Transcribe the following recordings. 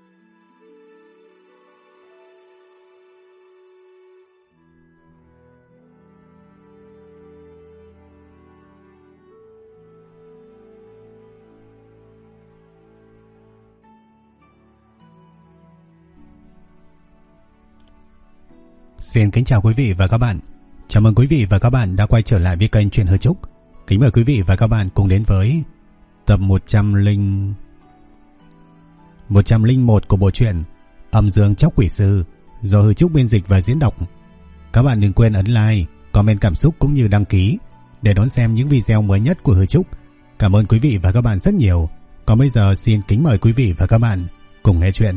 Xin kính chào quý vị và các bạn. Chào mừng quý vị và các bạn đã quay trở lại với kênh Truyện Hư Trúc. Kính mời quý vị và các bạn cùng đến với tập 101 của bộ truyện Âm Dương Chóc Quỷ Sư do Hư Trúc biên dịch và diễn đọc. Các bạn đừng quên ấn like, comment cảm xúc cũng như đăng ký để đón xem những video mới nhất của Hư Trúc. Cảm ơn quý vị và các bạn rất nhiều. Còn bây giờ xin kính mời quý vị và các bạn cùng nghe chuyện.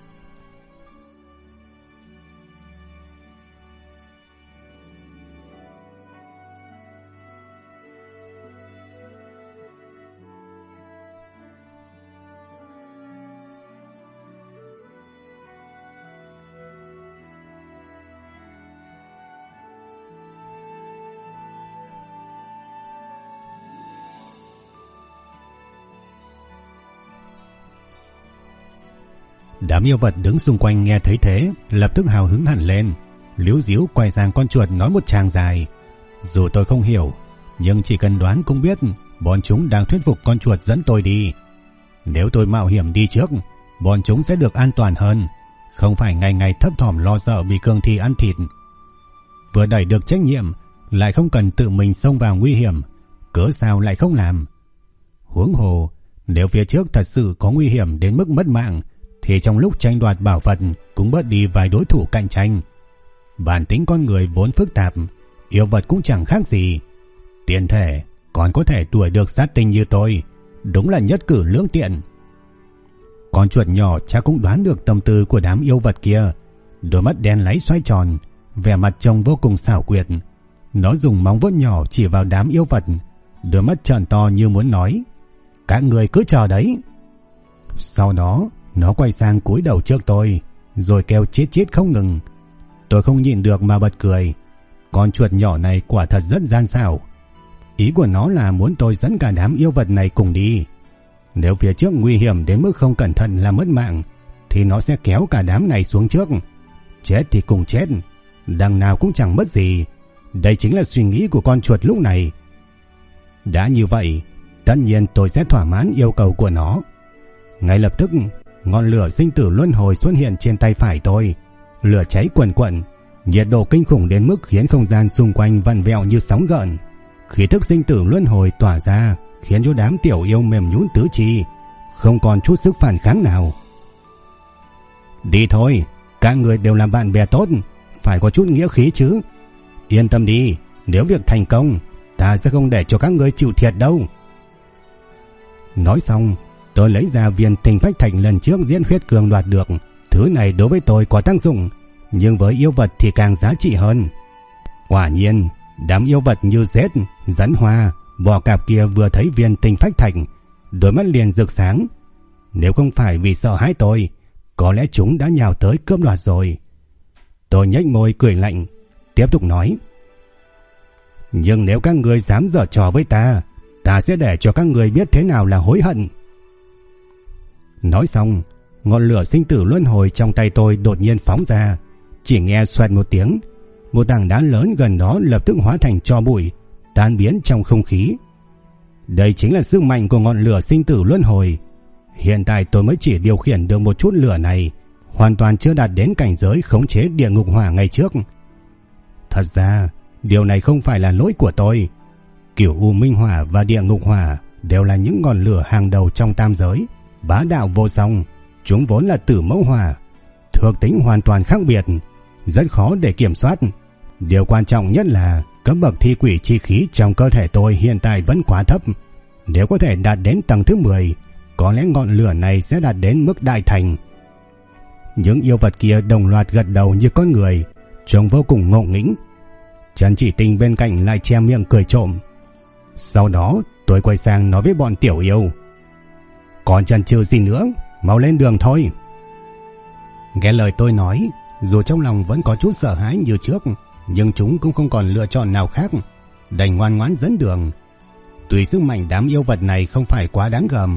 Đám yêu vật đứng xung quanh nghe thấy thế, lập tức hào hứng hẳn lên, líu díu quay sang con chuột nói một tràng dài. Dù tôi không hiểu, nhưng chỉ cần đoán cũng biết bọn chúng đang thuyết phục con chuột dẫn tôi đi. Nếu tôi mạo hiểm đi trước, bọn chúng sẽ được an toàn hơn, không phải ngày ngày thấp thỏm lo sợ bị cương thi ăn thịt. Vừa đẩy được trách nhiệm, lại không cần tự mình xông vào nguy hiểm, cớ sao lại không làm. Huống hồ, nếu phía trước thật sự có nguy hiểm đến mức mất mạng, thì trong lúc tranh đoạt bảo vật cũng bớt đi vài đối thủ cạnh tranh. Bản tính con người vốn phức tạp, yêu vật cũng chẳng khác gì. Tiền thể còn có thể đuổi được sát tinh như tôi, đúng là nhất cử lưỡng tiện. Con chuột nhỏ chắc cũng đoán được tâm tư của đám yêu vật kia, đôi mắt đen láy xoay tròn, vẻ mặt trông vô cùng xảo quyệt. Nó dùng móng vuốt nhỏ chỉ vào đám yêu vật, đôi mắt trợn to như muốn nói: các người cứ chờ đấy. Sau đó nó quay sang cúi đầu trước tôi, rồi kêu chít chít không ngừng. Tôi không nhịn được mà bật cười. Con chuột nhỏ này quả thật rất gian xảo. Ý của nó là muốn tôi dẫn cả đám yêu vật này cùng đi. Nếu phía trước nguy hiểm đến mức không cẩn thận làm mất mạng, thì nó sẽ kéo cả đám này xuống trước. Chết thì cùng chết, đằng nào cũng chẳng mất gì. Đây chính là suy nghĩ của con chuột lúc này. Đã như vậy, tất nhiên tôi sẽ thỏa mãn yêu cầu của nó. Ngay lập tức, ngọn lửa sinh tử luân hồi xuất hiện trên tay phải tôi. Lửa cháy quần quần, nhiệt độ kinh khủng đến mức khiến không gian xung quanh vặn vẹo như sóng gợn. Khí thức sinh tử luân hồi tỏa ra, khiến cho đám tiểu yêu mềm nhũn tứ chi, không còn chút sức phản kháng nào. Đi thôi, các người đều là bạn bè tốt, phải có chút nghĩa khí chứ. Yên tâm đi, nếu việc thành công, ta sẽ không để cho các người chịu thiệt đâu. Nói xong, tôi lấy ra viên tinh phách thạch lần trước diễn huyết cường đoạt được. Thứ này đối với tôi có tác dụng, nhưng với yêu vật thì càng giá trị hơn. Quả nhiên, đám yêu vật như rết, rắn hoa, bò cạp kia vừa thấy viên tinh phách thạch, đôi mắt liền rực sáng. Nếu không phải vì sợ hãi tôi, có lẽ chúng đã nhào tới cướp đoạt rồi. Tôi nhếch môi cười lạnh, tiếp tục nói: nhưng nếu các người dám giở trò với ta, ta sẽ để cho các người biết thế nào là hối hận. Nói xong, ngọn lửa sinh tử luân hồi trong tay tôi đột nhiên phóng ra. Chỉ nghe xoẹt một tiếng, một tảng đá lớn gần đó lập tức hóa thành tro bụi, tan biến trong không khí. Đây chính là sức mạnh của ngọn lửa sinh tử luân hồi. Hiện tại tôi mới chỉ điều khiển được một chút lửa này, hoàn toàn chưa đạt đến cảnh giới khống chế địa ngục hỏa ngày trước. Thật ra, điều này không phải là lỗi của tôi. Cửu U Minh Hỏa và Địa Ngục Hỏa đều là những ngọn lửa hàng đầu trong tam giới, bá đạo vô song. Chúng vốn là tử mẫu hỏa, thuộc tính hoàn toàn khác biệt, rất khó để kiểm soát. Điều quan trọng nhất là cấp bậc thi quỷ chi khí trong cơ thể tôi hiện tại vẫn quá thấp. Nếu có thể đạt đến tầng thứ 10, có lẽ ngọn lửa này sẽ đạt đến mức đại thành. Những yêu vật kia đồng loạt gật đầu như con người, trông vô cùng ngộ nghĩnh. Trần Chỉ Tinh bên cạnh lại che miệng cười trộm. Sau đó tôi quay sang nói với bọn tiểu yêu: còn chần chừ gì nữa, mau lên đường thôi. Nghe lời tôi nói, dù trong lòng vẫn có chút sợ hãi như trước, nhưng chúng cũng không còn lựa chọn nào khác, đành ngoan ngoãn dẫn đường. Tuy sức mạnh đám yêu vật này không phải quá đáng gờm,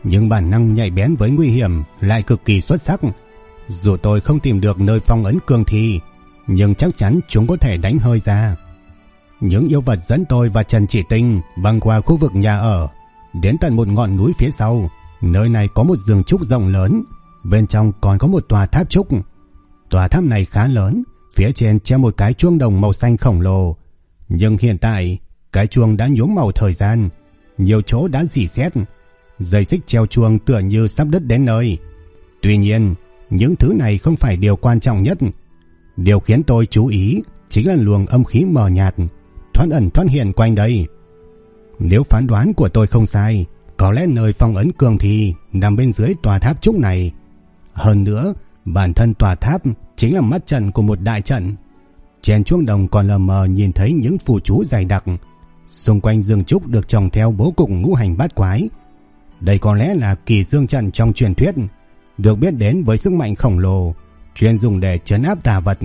nhưng bản năng nhạy bén với nguy hiểm lại cực kỳ xuất sắc. Dù tôi không tìm được nơi phong ấn cương thi, nhưng chắc chắn chúng có thể đánh hơi ra. Những yêu vật dẫn tôi và Trần Chỉ Tinh băng qua khu vực nhà ở, đến tận một ngọn núi phía sau. Nơi này có một rừng trúc rộng lớn, bên trong còn có một tòa tháp trúc. Tòa tháp này khá lớn, phía trên treo một cái chuông đồng màu xanh khổng lồ. Nhưng hiện tại, cái chuông đã nhuốm màu thời gian, nhiều chỗ đã rỉ sét, dây xích treo chuông tựa như sắp đứt đến nơi. Tuy nhiên, những thứ này không phải điều quan trọng nhất. Điều khiến tôi chú ý chính là luồng âm khí mờ nhạt, thoát ẩn thoát hiện quanh đây. Nếu phán đoán của tôi không sai, có lẽ nơi phong ấn cương thi nằm bên dưới tòa tháp trúc này. Hơn nữa, bản thân tòa tháp chính là mắt trận của một đại trận. Trên chuông đồng còn lờ mờ nhìn thấy những phù chú dày đặc. Xung quanh rừng trúc được trồng theo bố cục ngũ hành bát quái. Đây có lẽ là kỳ dương trận trong truyền thuyết, được biết đến với sức mạnh khổng lồ, chuyên dùng để trấn áp tà vật.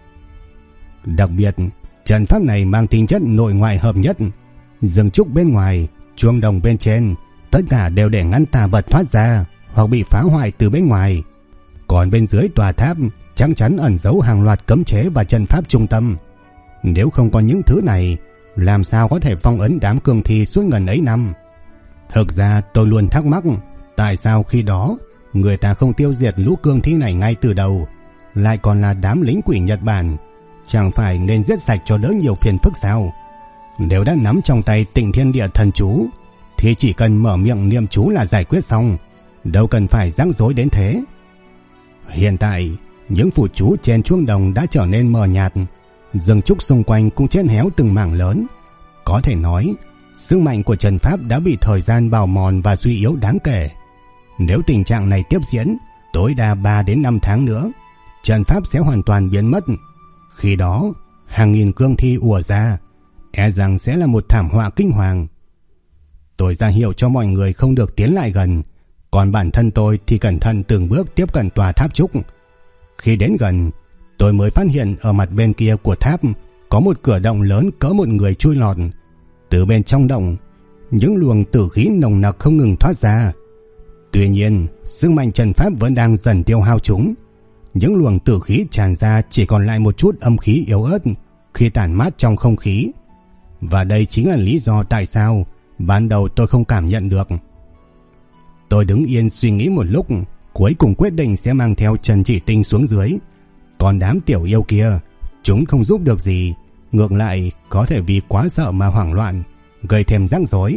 Đặc biệt, trận pháp này mang tính chất nội ngoại hợp nhất. Rừng trúc bên ngoài, chuông đồng bên trên, tất cả đều để ngăn tà vật thoát ra hoặc bị phá hoại từ bên ngoài. Còn bên dưới tòa tháp chắc chắn ẩn giấu hàng loạt cấm chế và trận pháp trung tâm. Nếu không có những thứ này, làm sao có thể phong ấn đám cương thi suốt ngần ấy năm? Thực ra tôi luôn thắc mắc, tại sao khi đó người ta không tiêu diệt lũ cương thi này ngay từ đầu, lại còn là đám lính quỷ Nhật Bản? Chẳng phải nên giết sạch cho đỡ nhiều phiền phức sao? Nếu đã nắm trong tay Tịnh Thiên Địa thần chú thì chỉ cần mở miệng niệm chú là giải quyết xong, đâu cần phải rắc rối đến thế. Hiện tại, những phù chú trên chuông đồng đã trở nên mờ nhạt, rừng trúc xung quanh cũng chết héo từng mảng lớn. Có thể nói, sức mạnh của trận pháp đã bị thời gian bào mòn và suy yếu đáng kể. Nếu tình trạng này tiếp diễn, tối đa 3 đến 5 tháng nữa, trận pháp sẽ hoàn toàn biến mất. Khi đó, hàng nghìn cương thi ùa ra, e rằng sẽ là một thảm họa kinh hoàng. Tôi ra hiệu cho mọi người không được tiến lại gần, còn bản thân tôi thì cẩn thận từng bước tiếp cận tòa tháp trúc. Khi đến gần, tôi mới phát hiện ở mặt bên kia của tháp có một cửa động lớn cỡ một người chui lọt. Từ bên trong động, những luồng tử khí nồng nặc không ngừng thoát ra. Tuy nhiên, sức mạnh trận pháp vẫn đang dần tiêu hao chúng. Những luồng tử khí tràn ra chỉ còn lại một chút âm khí yếu ớt khi tản mát trong không khí. Và đây chính là lý do tại sao ban đầu tôi không cảm nhận được. Tôi đứng yên suy nghĩ một lúc, cuối cùng quyết định sẽ mang theo Trần Chỉ Tinh xuống dưới. Còn đám tiểu yêu kia, chúng không giúp được gì, ngược lại có thể vì quá sợ mà hoảng loạn, gây thêm rắc rối.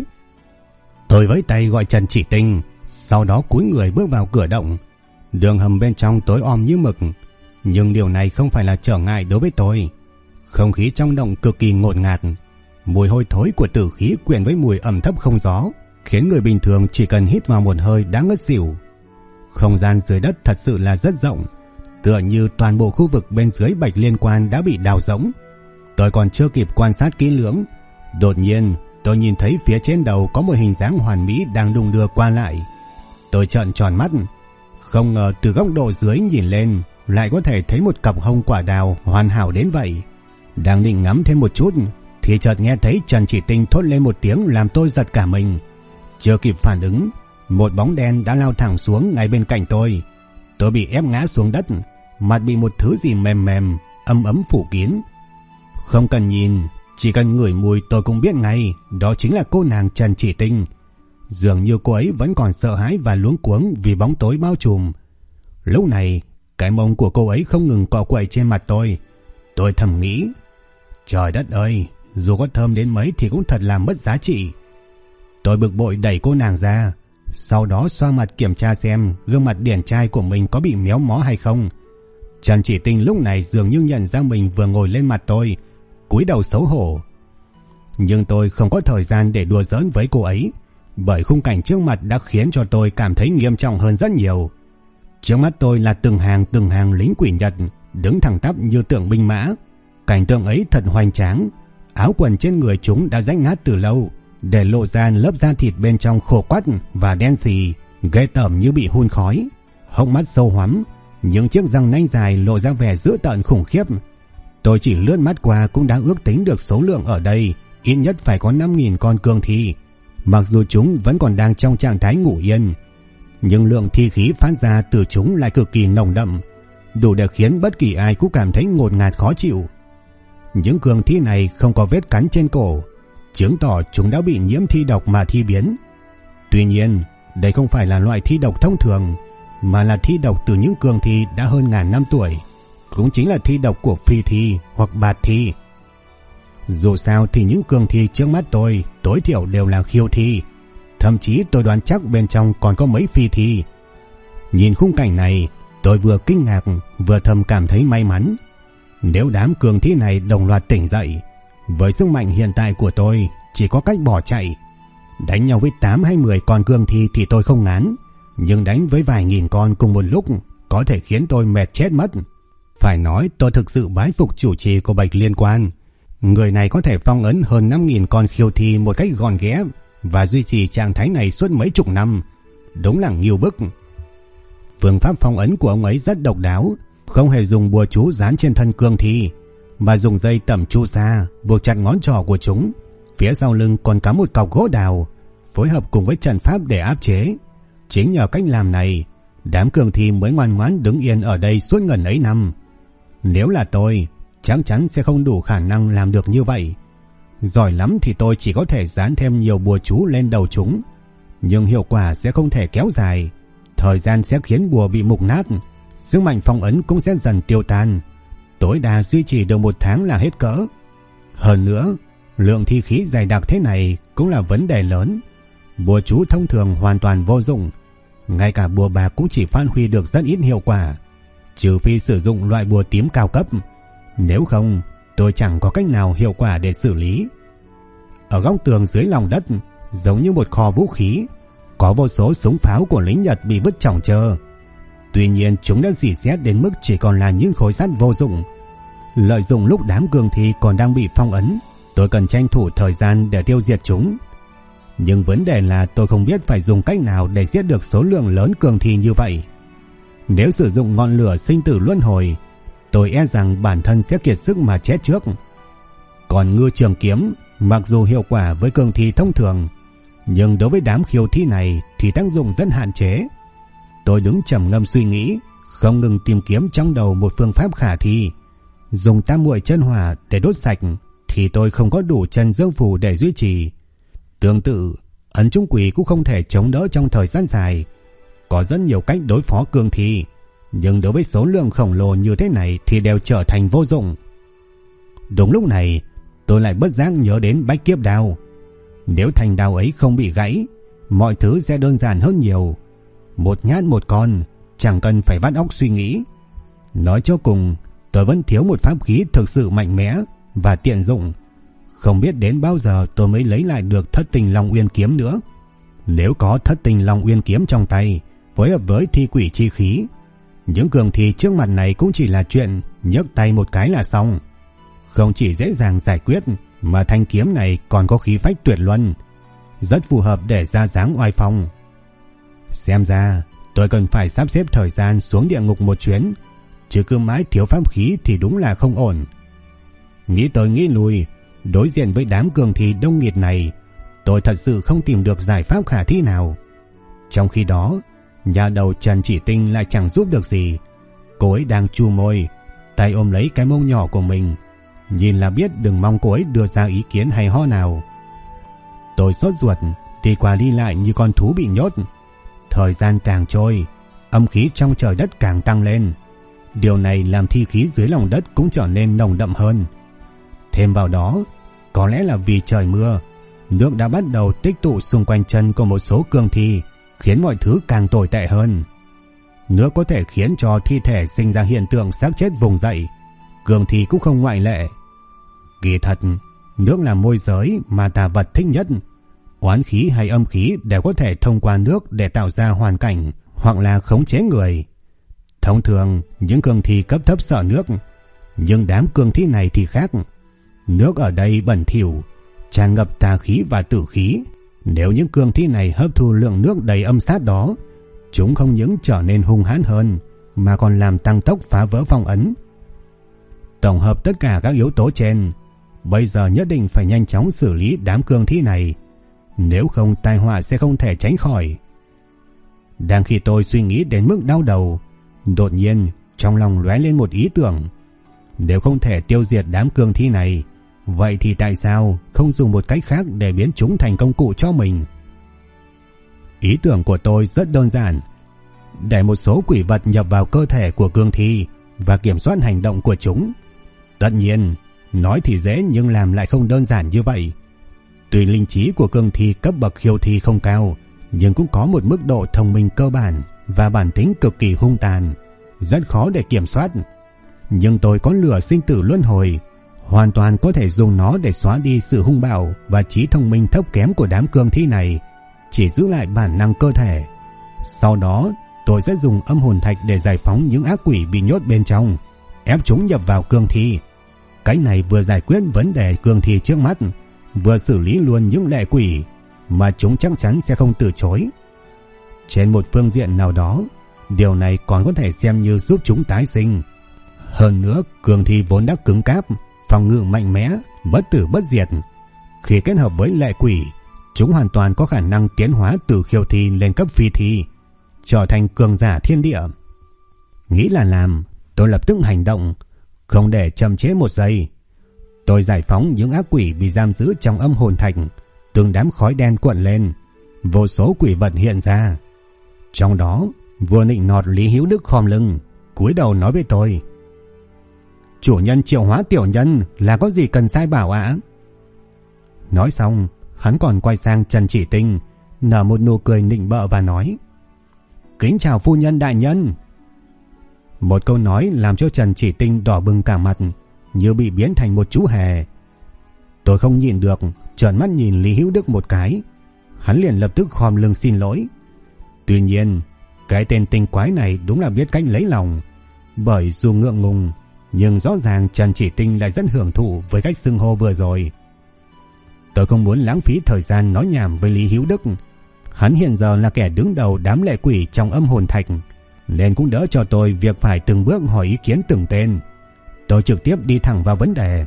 Tôi với tay gọi Trần Chỉ Tinh, sau đó cúi người bước vào cửa động. Đường hầm bên trong tối om như mực, nhưng điều này không phải là trở ngại đối với tôi. Không khí trong động cực kỳ ngột ngạt, mùi hôi thối của tử khí quyện với mùi ẩm thấp không gió, khiến người bình thường chỉ cần hít vào một hơi đã ngất xỉu. Không gian dưới đất thật sự là rất rộng, tựa như toàn bộ khu vực bên dưới Bạch Liên Quan đã bị đào rỗng. Tôi còn chưa kịp quan sát kỹ lưỡng, đột nhiên tôi nhìn thấy phía trên đầu có một hình dáng hoàn mỹ đang đung đưa qua lại. Tôi trợn tròn mắt, không ngờ từ góc độ dưới nhìn lên lại có thể thấy một cặp hông quả đào hoàn hảo đến vậy. Đang định ngắm thêm một chút thì chợt nghe thấy Trần Chỉ Tinh thốt lên một tiếng làm tôi giật cả mình. Chưa kịp phản ứng, một bóng đen đã lao thẳng xuống ngay bên cạnh tôi. Tôi bị ép ngã xuống đất, mặt bị một thứ gì mềm mềm, ấm ấm phủ kín. Không cần nhìn, chỉ cần ngửi mùi tôi cũng biết ngay, đó chính là cô nàng Trần Chỉ Tinh. Dường như cô ấy vẫn còn sợ hãi và luống cuống vì bóng tối bao trùm. Lúc này, cái mông của cô ấy không ngừng cọ quậy trên mặt tôi. Tôi thầm nghĩ, trời đất ơi, dù có thơm đến mấy thì cũng thật là mất giá trị. Tôi bực bội đẩy cô nàng ra, sau đó xoa mặt kiểm tra xem gương mặt điển trai của mình có bị méo mó hay không. Trần Chỉ Tinh lúc này dường như nhận ra mình vừa ngồi lên mặt tôi, cúi đầu xấu hổ. Nhưng tôi không có thời gian để đùa giỡn với cô ấy, bởi khung cảnh trước mặt đã khiến cho tôi cảm thấy nghiêm trọng hơn rất nhiều. Trước mắt tôi là từng hàng lính quỷ Nhật đứng thẳng tắp như tượng binh mã. Cảnh tượng ấy thật hoành tráng. Áo quần trên người chúng đã rách nát từ lâu, để lộ ra lớp da thịt bên trong khô quắt và đen xì, ghê tởm như bị hun khói. Hốc mắt sâu hoắm, những chiếc răng nanh dài lộ ra vẻ dữ tợn khủng khiếp. Tôi chỉ lướt mắt qua cũng đã ước tính được số lượng ở đây ít nhất phải có 5.000 con cương thi. Mặc dù chúng vẫn còn đang trong trạng thái ngủ yên, nhưng lượng thi khí phát ra từ chúng lại cực kỳ nồng đậm, đủ để khiến bất kỳ ai cũng cảm thấy ngột ngạt khó chịu. Những cương thi này không có vết cắn trên cổ, chứng tỏ chúng đã bị nhiễm thi độc mà thi biến. Tuy nhiên, đây không phải là loại thi độc thông thường, mà là thi độc từ những cương thi đã hơn ngàn năm tuổi, cũng chính là thi độc của phi thi hoặc bạt thi. Dù sao thì những cương thi trước mắt tôi tối thiểu đều là khiêu thi, thậm chí tôi đoán chắc bên trong còn có mấy phi thi. Nhìn khung cảnh này, tôi vừa kinh ngạc vừa thầm cảm thấy may mắn. Nếu đám cương thi này đồng loạt tỉnh dậy, với sức mạnh hiện tại của tôi chỉ có cách bỏ chạy. Đánh nhau với 8 hay 10 con cương thi thì tôi không ngán, nhưng đánh với vài nghìn con cùng một lúc có thể khiến tôi mệt chết mất. Phải nói tôi thực sự bái phục chủ trì của Bạch Liên Quan. Người này có thể phong ấn hơn 5.000 con khiêu thi một cách gọn ghẽ và duy trì trạng thái này suốt mấy chục năm. Đúng là ngưu bức. Phương pháp phong ấn của ông ấy rất độc đáo, không hề dùng bùa chú dán trên thân cương thi, mà dùng dây tẩm chu sa buộc chặt ngón trỏ của chúng. Phía sau lưng còn cắm một cọc gỗ đào, phối hợp cùng với trận pháp để áp chế. Chính nhờ cách làm này, đám cương thi mới ngoan ngoãn đứng yên ở đây suốt ngần ấy năm. Nếu là tôi, chắc chắn sẽ không đủ khả năng làm được như vậy. Giỏi lắm thì tôi chỉ có thể dán thêm nhiều bùa chú lên đầu chúng, nhưng hiệu quả sẽ không thể kéo dài. Thời gian sẽ khiến bùa bị mục nát, sức mạnh phong ấn cũng sẽ dần tiêu tan, tối đa duy trì được 1 tháng là hết cỡ. Hơn nữa, lượng thi khí dày đặc thế này cũng là vấn đề lớn. Bùa chú thông thường hoàn toàn vô dụng, ngay cả bùa bạc cũng chỉ phát huy được rất ít hiệu quả, trừ phi sử dụng loại bùa tím cao cấp. Nếu không, tôi chẳng có cách nào hiệu quả để xử lý. Ở góc tường dưới lòng đất, giống như một kho vũ khí, có vô số súng pháo của lính Nhật bị vứt chỏng chơ. Tuy nhiên chúng đã rỉ sét đến mức chỉ còn là những khối sắt vô dụng. Lợi dụng lúc đám cương thi còn đang bị phong ấn, tôi cần tranh thủ thời gian để tiêu diệt chúng. Nhưng vấn đề là tôi không biết phải dùng cách nào để giết được số lượng lớn cương thi như vậy. Nếu sử dụng ngọn lửa sinh tử luân hồi, tôi e rằng bản thân sẽ kiệt sức mà chết trước. Còn ngư trường kiếm, mặc dù hiệu quả với cương thi thông thường, nhưng đối với đám khiêu thi này thì tác dụng rất hạn chế. Tôi đứng trầm ngâm suy nghĩ, không ngừng tìm kiếm trong đầu một phương pháp khả thi. Dùng tam muội chân hỏa để đốt sạch thì tôi không có đủ chân dương phù để duy trì. Tương tự, ấn trung quỷ cũng không thể chống đỡ trong thời gian dài. Có rất nhiều cách đối phó cương thi, nhưng đối với số lượng khổng lồ như thế này thì đều trở thành vô dụng. Đúng lúc này, tôi lại bất giác nhớ đến bách kiếp đao. Nếu thanh đao ấy không bị gãy, mọi thứ sẽ đơn giản hơn nhiều. Một nhát một con, chẳng cần phải vắt óc suy nghĩ. Nói cho cùng, tôi vẫn thiếu một pháp khí thực sự mạnh mẽ và tiện dụng. Không biết đến bao giờ tôi mới lấy lại được Thất Tình Long Uyên kiếm nữa. Nếu có Thất Tình Long Uyên kiếm trong tay, phối hợp với thi quỷ chi khí, những cường thi trước mặt này cũng chỉ là chuyện nhấc tay một cái là xong. Không chỉ dễ dàng giải quyết, mà thanh kiếm này còn có khí phách tuyệt luân, rất phù hợp để ra dáng oai phong. Xem ra tôi cần phải sắp xếp thời gian xuống địa ngục một chuyến, chứ cứ mãi thiếu pháp khí thì đúng là không ổn. Nghĩ tới nghĩ lui, đối diện với đám cường thi đông nghịt này, tôi thật sự không tìm được giải pháp khả thi nào. Trong khi đó, nhà đầu Trần Chỉ Tinh lại chẳng giúp được gì. Cô ấy đang chu môi, tay ôm lấy cái mông nhỏ của mình, nhìn là biết đừng mong cô ấy đưa ra ý kiến hay ho nào. Tôi sốt ruột, đi qua đi lại như con thú bị nhốt. Thời gian càng trôi, âm khí trong trời đất càng tăng lên. Điều này làm thi khí dưới lòng đất cũng trở nên nồng đậm hơn. Thêm vào đó, có lẽ là vì trời mưa, nước đã bắt đầu tích tụ xung quanh chân của một số cương thi, khiến mọi thứ càng tồi tệ hơn. Nước có thể khiến cho thi thể sinh ra hiện tượng xác chết vùng dậy, cương thi cũng không ngoại lệ. Kỳ thật, nước là môi giới mà tà vật thích nhất. Oán khí hay âm khí đều có thể thông qua nước để tạo ra hoàn cảnh hoặc là khống chế người. Thông thường, những cương thi cấp thấp sợ nước, nhưng đám cương thi này thì khác. Nước ở đây bẩn thỉu, tràn ngập tà khí và tử khí. Nếu những cương thi này hấp thu lượng nước đầy âm sát đó, chúng không những trở nên hung hãn hơn, mà còn làm tăng tốc phá vỡ phong ấn. Tổng hợp tất cả các yếu tố trên, bây giờ nhất định phải nhanh chóng xử lý đám cương thi này, nếu không tai họa sẽ không thể tránh khỏi. Đang khi tôi suy nghĩ đến mức đau đầu, đột nhiên trong lòng lóe lên một ý tưởng. Nếu không thể tiêu diệt đám cương thi này, vậy thì tại sao không dùng một cách khác để biến chúng thành công cụ cho mình? Ý tưởng của tôi rất đơn giản. Để một số quỷ vật nhập vào cơ thể của cương thi và kiểm soát hành động của chúng. Tất nhiên, nói thì dễ nhưng làm lại không đơn giản như vậy. Tuy linh trí của cương thi cấp bậc khiêu thi không cao, nhưng cũng có một mức độ thông minh cơ bản và bản tính cực kỳ hung tàn, rất khó để kiểm soát. Nhưng tôi có lửa sinh tử luân hồi, hoàn toàn có thể dùng nó để xóa đi sự hung bạo và trí thông minh thấp kém của đám cương thi này, chỉ giữ lại bản năng cơ thể. Sau đó, tôi sẽ dùng âm hồn thạch để giải phóng những ác quỷ bị nhốt bên trong, ép chúng nhập vào cương thi. Cái này vừa giải quyết vấn đề cương thi trước mắt, vừa xử lý luôn những lệ quỷ mà chúng chắc chắn sẽ không từ chối. Trên một phương diện nào đó, điều này còn có thể xem như giúp chúng tái sinh. Hơn nữa, cương thi vốn đã cứng cáp, phòng ngự mạnh mẽ, bất tử bất diệt. Khi kết hợp với lệ quỷ, chúng hoàn toàn có khả năng tiến hóa từ khiêu thi lên cấp phi thi, trở thành cường giả thiên địa. Nghĩ là làm, tôi lập tức hành động, không để chậm trễ một giây. Tôi giải phóng những ác quỷ bị giam giữ trong âm hồn thạch, từng đám khói đen cuộn lên, vô số quỷ vật hiện ra. Trong đó, vừa nịnh nọt Lý Hữu Đức khom lưng, cúi đầu nói với tôi: "Chủ nhân triệu hóa tiểu nhân là có gì cần sai bảo ạ?" Nói xong, hắn còn quay sang Trần Chỉ Tinh, nở một nụ cười nịnh bợ và nói: "Kính chào phu nhân đại nhân." Một câu nói làm cho Trần Chỉ Tinh đỏ bừng cả mặt, như bị biến thành một chú hề. Tôi không nhịn được, trợn mắt nhìn Lý Hữu Đức một cái. Hắn liền lập tức khom lưng xin lỗi. Tuy nhiên, cái tên tinh quái này đúng là biết cách lấy lòng, bởi dù ngượng ngùng, nhưng rõ ràng Trần Chỉ Tinh lại rất hưởng thụ với cách xưng hô vừa rồi. Tôi không muốn lãng phí thời gian nói nhảm với Lý Hữu Đức. Hắn hiện giờ là kẻ đứng đầu đám lệ quỷ trong âm hồn thạch, nên cũng đỡ cho tôi việc phải từng bước hỏi ý kiến từng tên. Tôi trực tiếp đi thẳng vào vấn đề.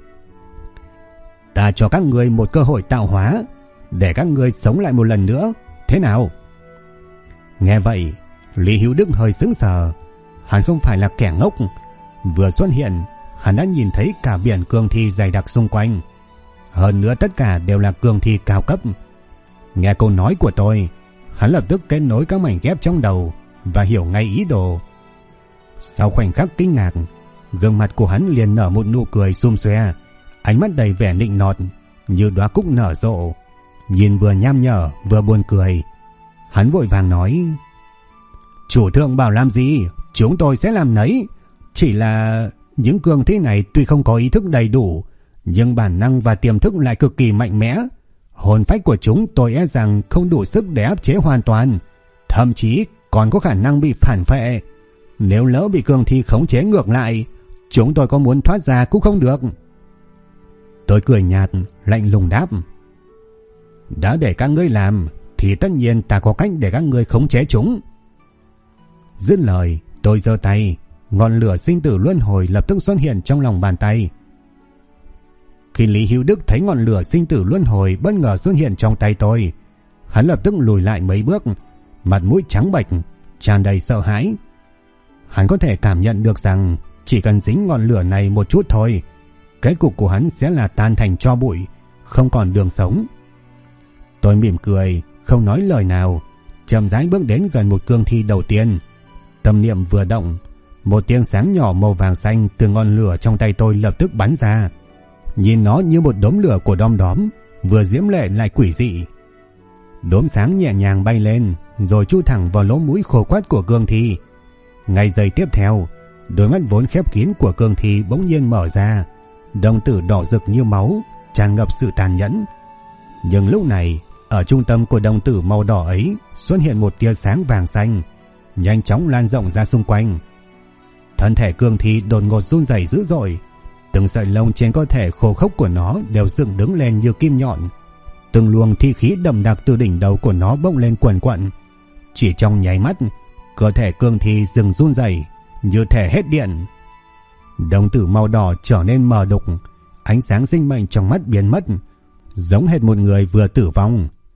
"Ta cho các ngươi một cơ hội tạo hóa, để các ngươi sống lại một lần nữa, thế nào?" Nghe vậy, Lý Hữu Đức hơi sững sờ. Hắn không phải là kẻ ngốc. Vừa xuất hiện, hắn đã nhìn thấy cả biển cương thi dày đặc xung quanh. Hơn nữa tất cả đều là cương thi cao cấp. Nghe câu nói của tôi, hắn lập tức kết nối các mảnh ghép trong đầu và hiểu ngay ý đồ. Sau khoảnh khắc kinh ngạc, gương mặt của hắn liền nở một nụ cười xum xoe, ánh mắt đầy vẻ nịnh nọt như đóa cúc nở rộ, nhìn vừa nham nhở vừa buồn cười. Hắn vội vàng nói: "Chủ thượng bảo làm gì, chúng tôi sẽ làm nấy. Chỉ là những cương thi này tuy không có ý thức đầy đủ, nhưng bản năng và tiềm thức lại cực kỳ mạnh mẽ. Hồn phách của chúng tôi e rằng không đủ sức để áp chế hoàn toàn, thậm chí còn có khả năng bị phản phệ. Nếu lỡ bị cương thi khống chế ngược lại, chúng tôi có muốn thoát ra cũng không được." Tôi cười nhạt, lạnh lùng đáp: "Đã để các ngươi làm, thì tất nhiên ta có cách để các ngươi khống chế chúng." Dứt lời, tôi giơ tay, ngọn lửa sinh tử luân hồi lập tức xuất hiện trong lòng bàn tay. Khi Lý Hữu Đức thấy ngọn lửa sinh tử luân hồi bất ngờ xuất hiện trong tay tôi, hắn lập tức lùi lại mấy bước, mặt mũi trắng bệch, tràn đầy sợ hãi. Hắn có thể cảm nhận được rằng chỉ cần dính ngọn lửa này một chút thôi, kết cục của hắn sẽ là tan thành tro bụi, không còn đường sống. Tôi mỉm cười, không nói lời nào, chậm rãi bước đến gần một cương thi đầu tiên. Tâm niệm vừa động, một tia sáng nhỏ màu vàng xanh từ ngọn lửa trong tay tôi lập tức bắn ra. Nhìn nó như một đốm lửa của đom đóm, vừa diễm lệ lại quỷ dị. Đốm sáng nhẹ nhàng bay lên, rồi chui thẳng vào lỗ mũi khô quắt của cương thi. Ngay giây tiếp theo, đôi mắt vốn khép kín của cương thi bỗng nhiên mở ra, đồng tử đỏ rực như máu, tràn ngập sự tàn nhẫn. Nhưng lúc này, ở trung tâm của đồng tử màu đỏ ấy xuất hiện một tia sáng vàng xanh, nhanh chóng lan rộng ra xung quanh. Thân thể cương thi đột ngột run rẩy dữ dội, từng sợi lông trên cơ thể khô khốc của nó đều dựng đứng lên như kim nhọn. Từng luồng thi khí đậm đặc từ đỉnh đầu của nó bốc lên quần quận. Chỉ trong nháy mắt, cơ thể cương thi dừng run rẩy, như thể hết điện. Đồng tử màu đỏ trở nên mờ đục, ánh sáng sinh mệnh trong mắt biến mất, giống hệt một người vừa tử vong.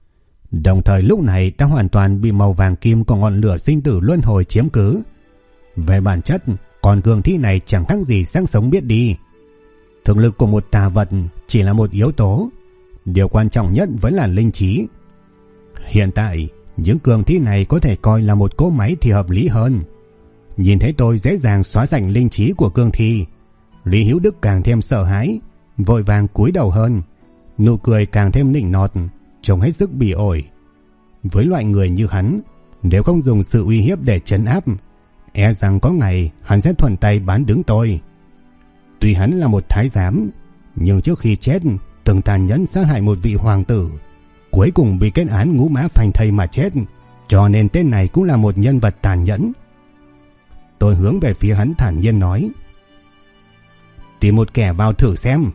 đồng thời lúc này đã hoàn toàn bị màu vàng kim của ngọn lửa sinh tử luân hồi chiếm cứ. Về bản chất, con cương thi này chẳng khác gì xác sống biết đi. Thực lực của một tà vật chỉ là một yếu tố, điều quan trọng nhất vẫn là linh trí. Hiện tại, những cương thi này có thể coi là một cỗ máy thì hợp lý hơn. Nhìn thấy tôi dễ dàng xóa sạch linh trí của cương thi, Lý Hữu Đức càng thêm sợ hãi, vội vàng cúi đầu hơn, nụ cười càng thêm nịnh nọt, trông hết sức bỉ ổi. Với loại người như hắn, nếu không dùng sự uy hiếp để trấn áp, e rằng có ngày hắn sẽ thuận tay bán đứng tôi. Tuy hắn là một thái giám, nhưng trước khi chết từng tàn nhẫn sát hại một vị hoàng tử, cuối cùng bị kết án ngũ mã phanh thây mà chết, cho nên tên này cũng là một nhân vật tàn nhẫn. Tôi hướng về phía hắn thản nhiên nói: tìm một kẻ vào thử xem.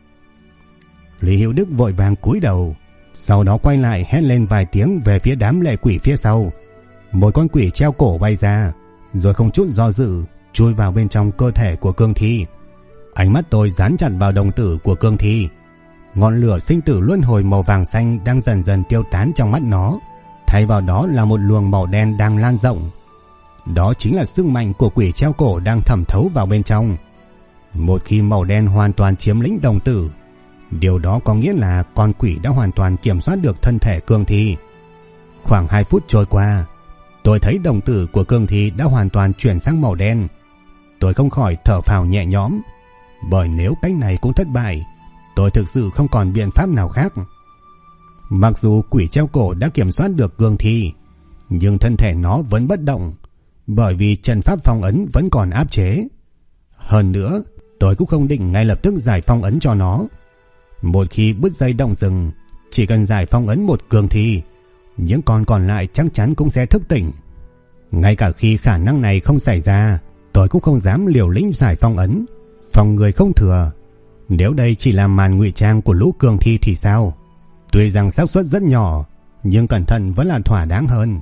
Lý Hữu Đức vội vàng cúi đầu, sau đó quay lại hét lên vài tiếng về phía đám lệ quỷ phía sau. Một con quỷ treo cổ bay ra, rồi không chút do dự chui vào bên trong cơ thể của cương thi. Ánh mắt tôi dán chặt vào đồng tử của cương thi. Ngọn lửa sinh tử luân hồi màu vàng xanh đang dần dần tiêu tán trong mắt nó, thay vào đó là một luồng màu đen đang lan rộng. Đó chính là sức mạnh của quỷ treo cổ đang thẩm thấu vào bên trong. Một khi màu đen hoàn toàn chiếm lĩnh đồng tử, điều đó có nghĩa là con quỷ đã hoàn toàn kiểm soát được thân thể cương thi. Khoảng 2 phút trôi qua, tôi thấy đồng tử của cương thi đã hoàn toàn chuyển sang màu đen. Tôi không khỏi thở phào nhẹ nhõm, bởi nếu cách này cũng thất bại, tôi thực sự không còn biện pháp nào khác. Mặc dù quỷ treo cổ đã kiểm soát được cương thi, nhưng thân thể nó vẫn bất động, bởi vì trận pháp phong ấn vẫn còn áp chế. Hơn nữa, tôi cũng không định ngay lập tức giải phong ấn cho nó. Một khi bứt dây động rừng, chỉ cần giải phong ấn một cương thi, những con còn lại chắc chắn cũng sẽ thức tỉnh. Ngay cả khi khả năng này không xảy ra, tôi cũng không dám liều lĩnh giải phong ấn, phòng người không thừa. Nếu đây chỉ là màn ngụy trang của lũ cương thi thì sao? Tuy rằng xác suất rất nhỏ, nhưng cẩn thận vẫn là thỏa đáng hơn.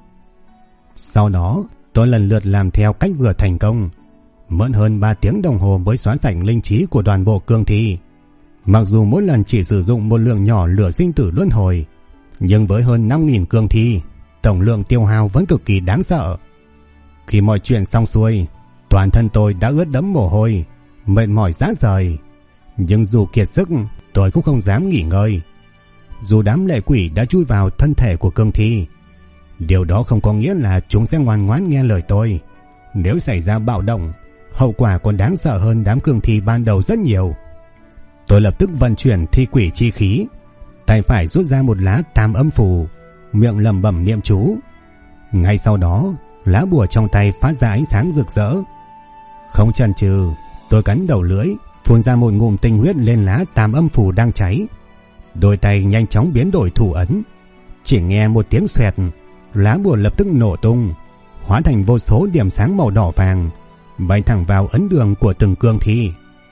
Sau đó, tôi lần lượt làm theo cách vừa thành công, mất hơn 3 tiếng đồng hồ mới xóa sạch linh trí của toàn bộ cương thi. Mặc dù mỗi lần chỉ sử dụng một lượng nhỏ lửa sinh tử luân hồi, nhưng với hơn 5.000 cương thi, tổng lượng tiêu hao vẫn cực kỳ đáng sợ. Khi mọi chuyện xong xuôi, toàn thân tôi đã ướt đẫm mồ hôi, mệt mỏi rã rời. Nhưng dù kiệt sức, tôi cũng không dám nghỉ ngơi. Dù đám lệ quỷ đã chui vào thân thể của cương thi, điều đó không có nghĩa là chúng sẽ ngoan ngoãn nghe lời tôi. Nếu xảy ra bạo động, hậu quả còn đáng sợ hơn đám cương thi ban đầu rất nhiều. Tôi lập tức vận chuyển thi quỷ chi khí, tay phải rút ra một lá tam âm phù, miệng lẩm bẩm niệm chú. Ngay sau đó, lá bùa trong tay phát ra ánh sáng rực rỡ. Không chần chừ, tôi cắn đầu lưỡi, phun ra một ngụm tinh huyết lên lá tam âm phù đang cháy. Đôi tay nhanh chóng biến đổi thủ ấn. Chỉ nghe một tiếng xoẹt, lá bùa lập tức nổ tung, hóa thành vô số điểm sáng màu đỏ vàng, bay thẳng vào ấn đường của từng cương thi.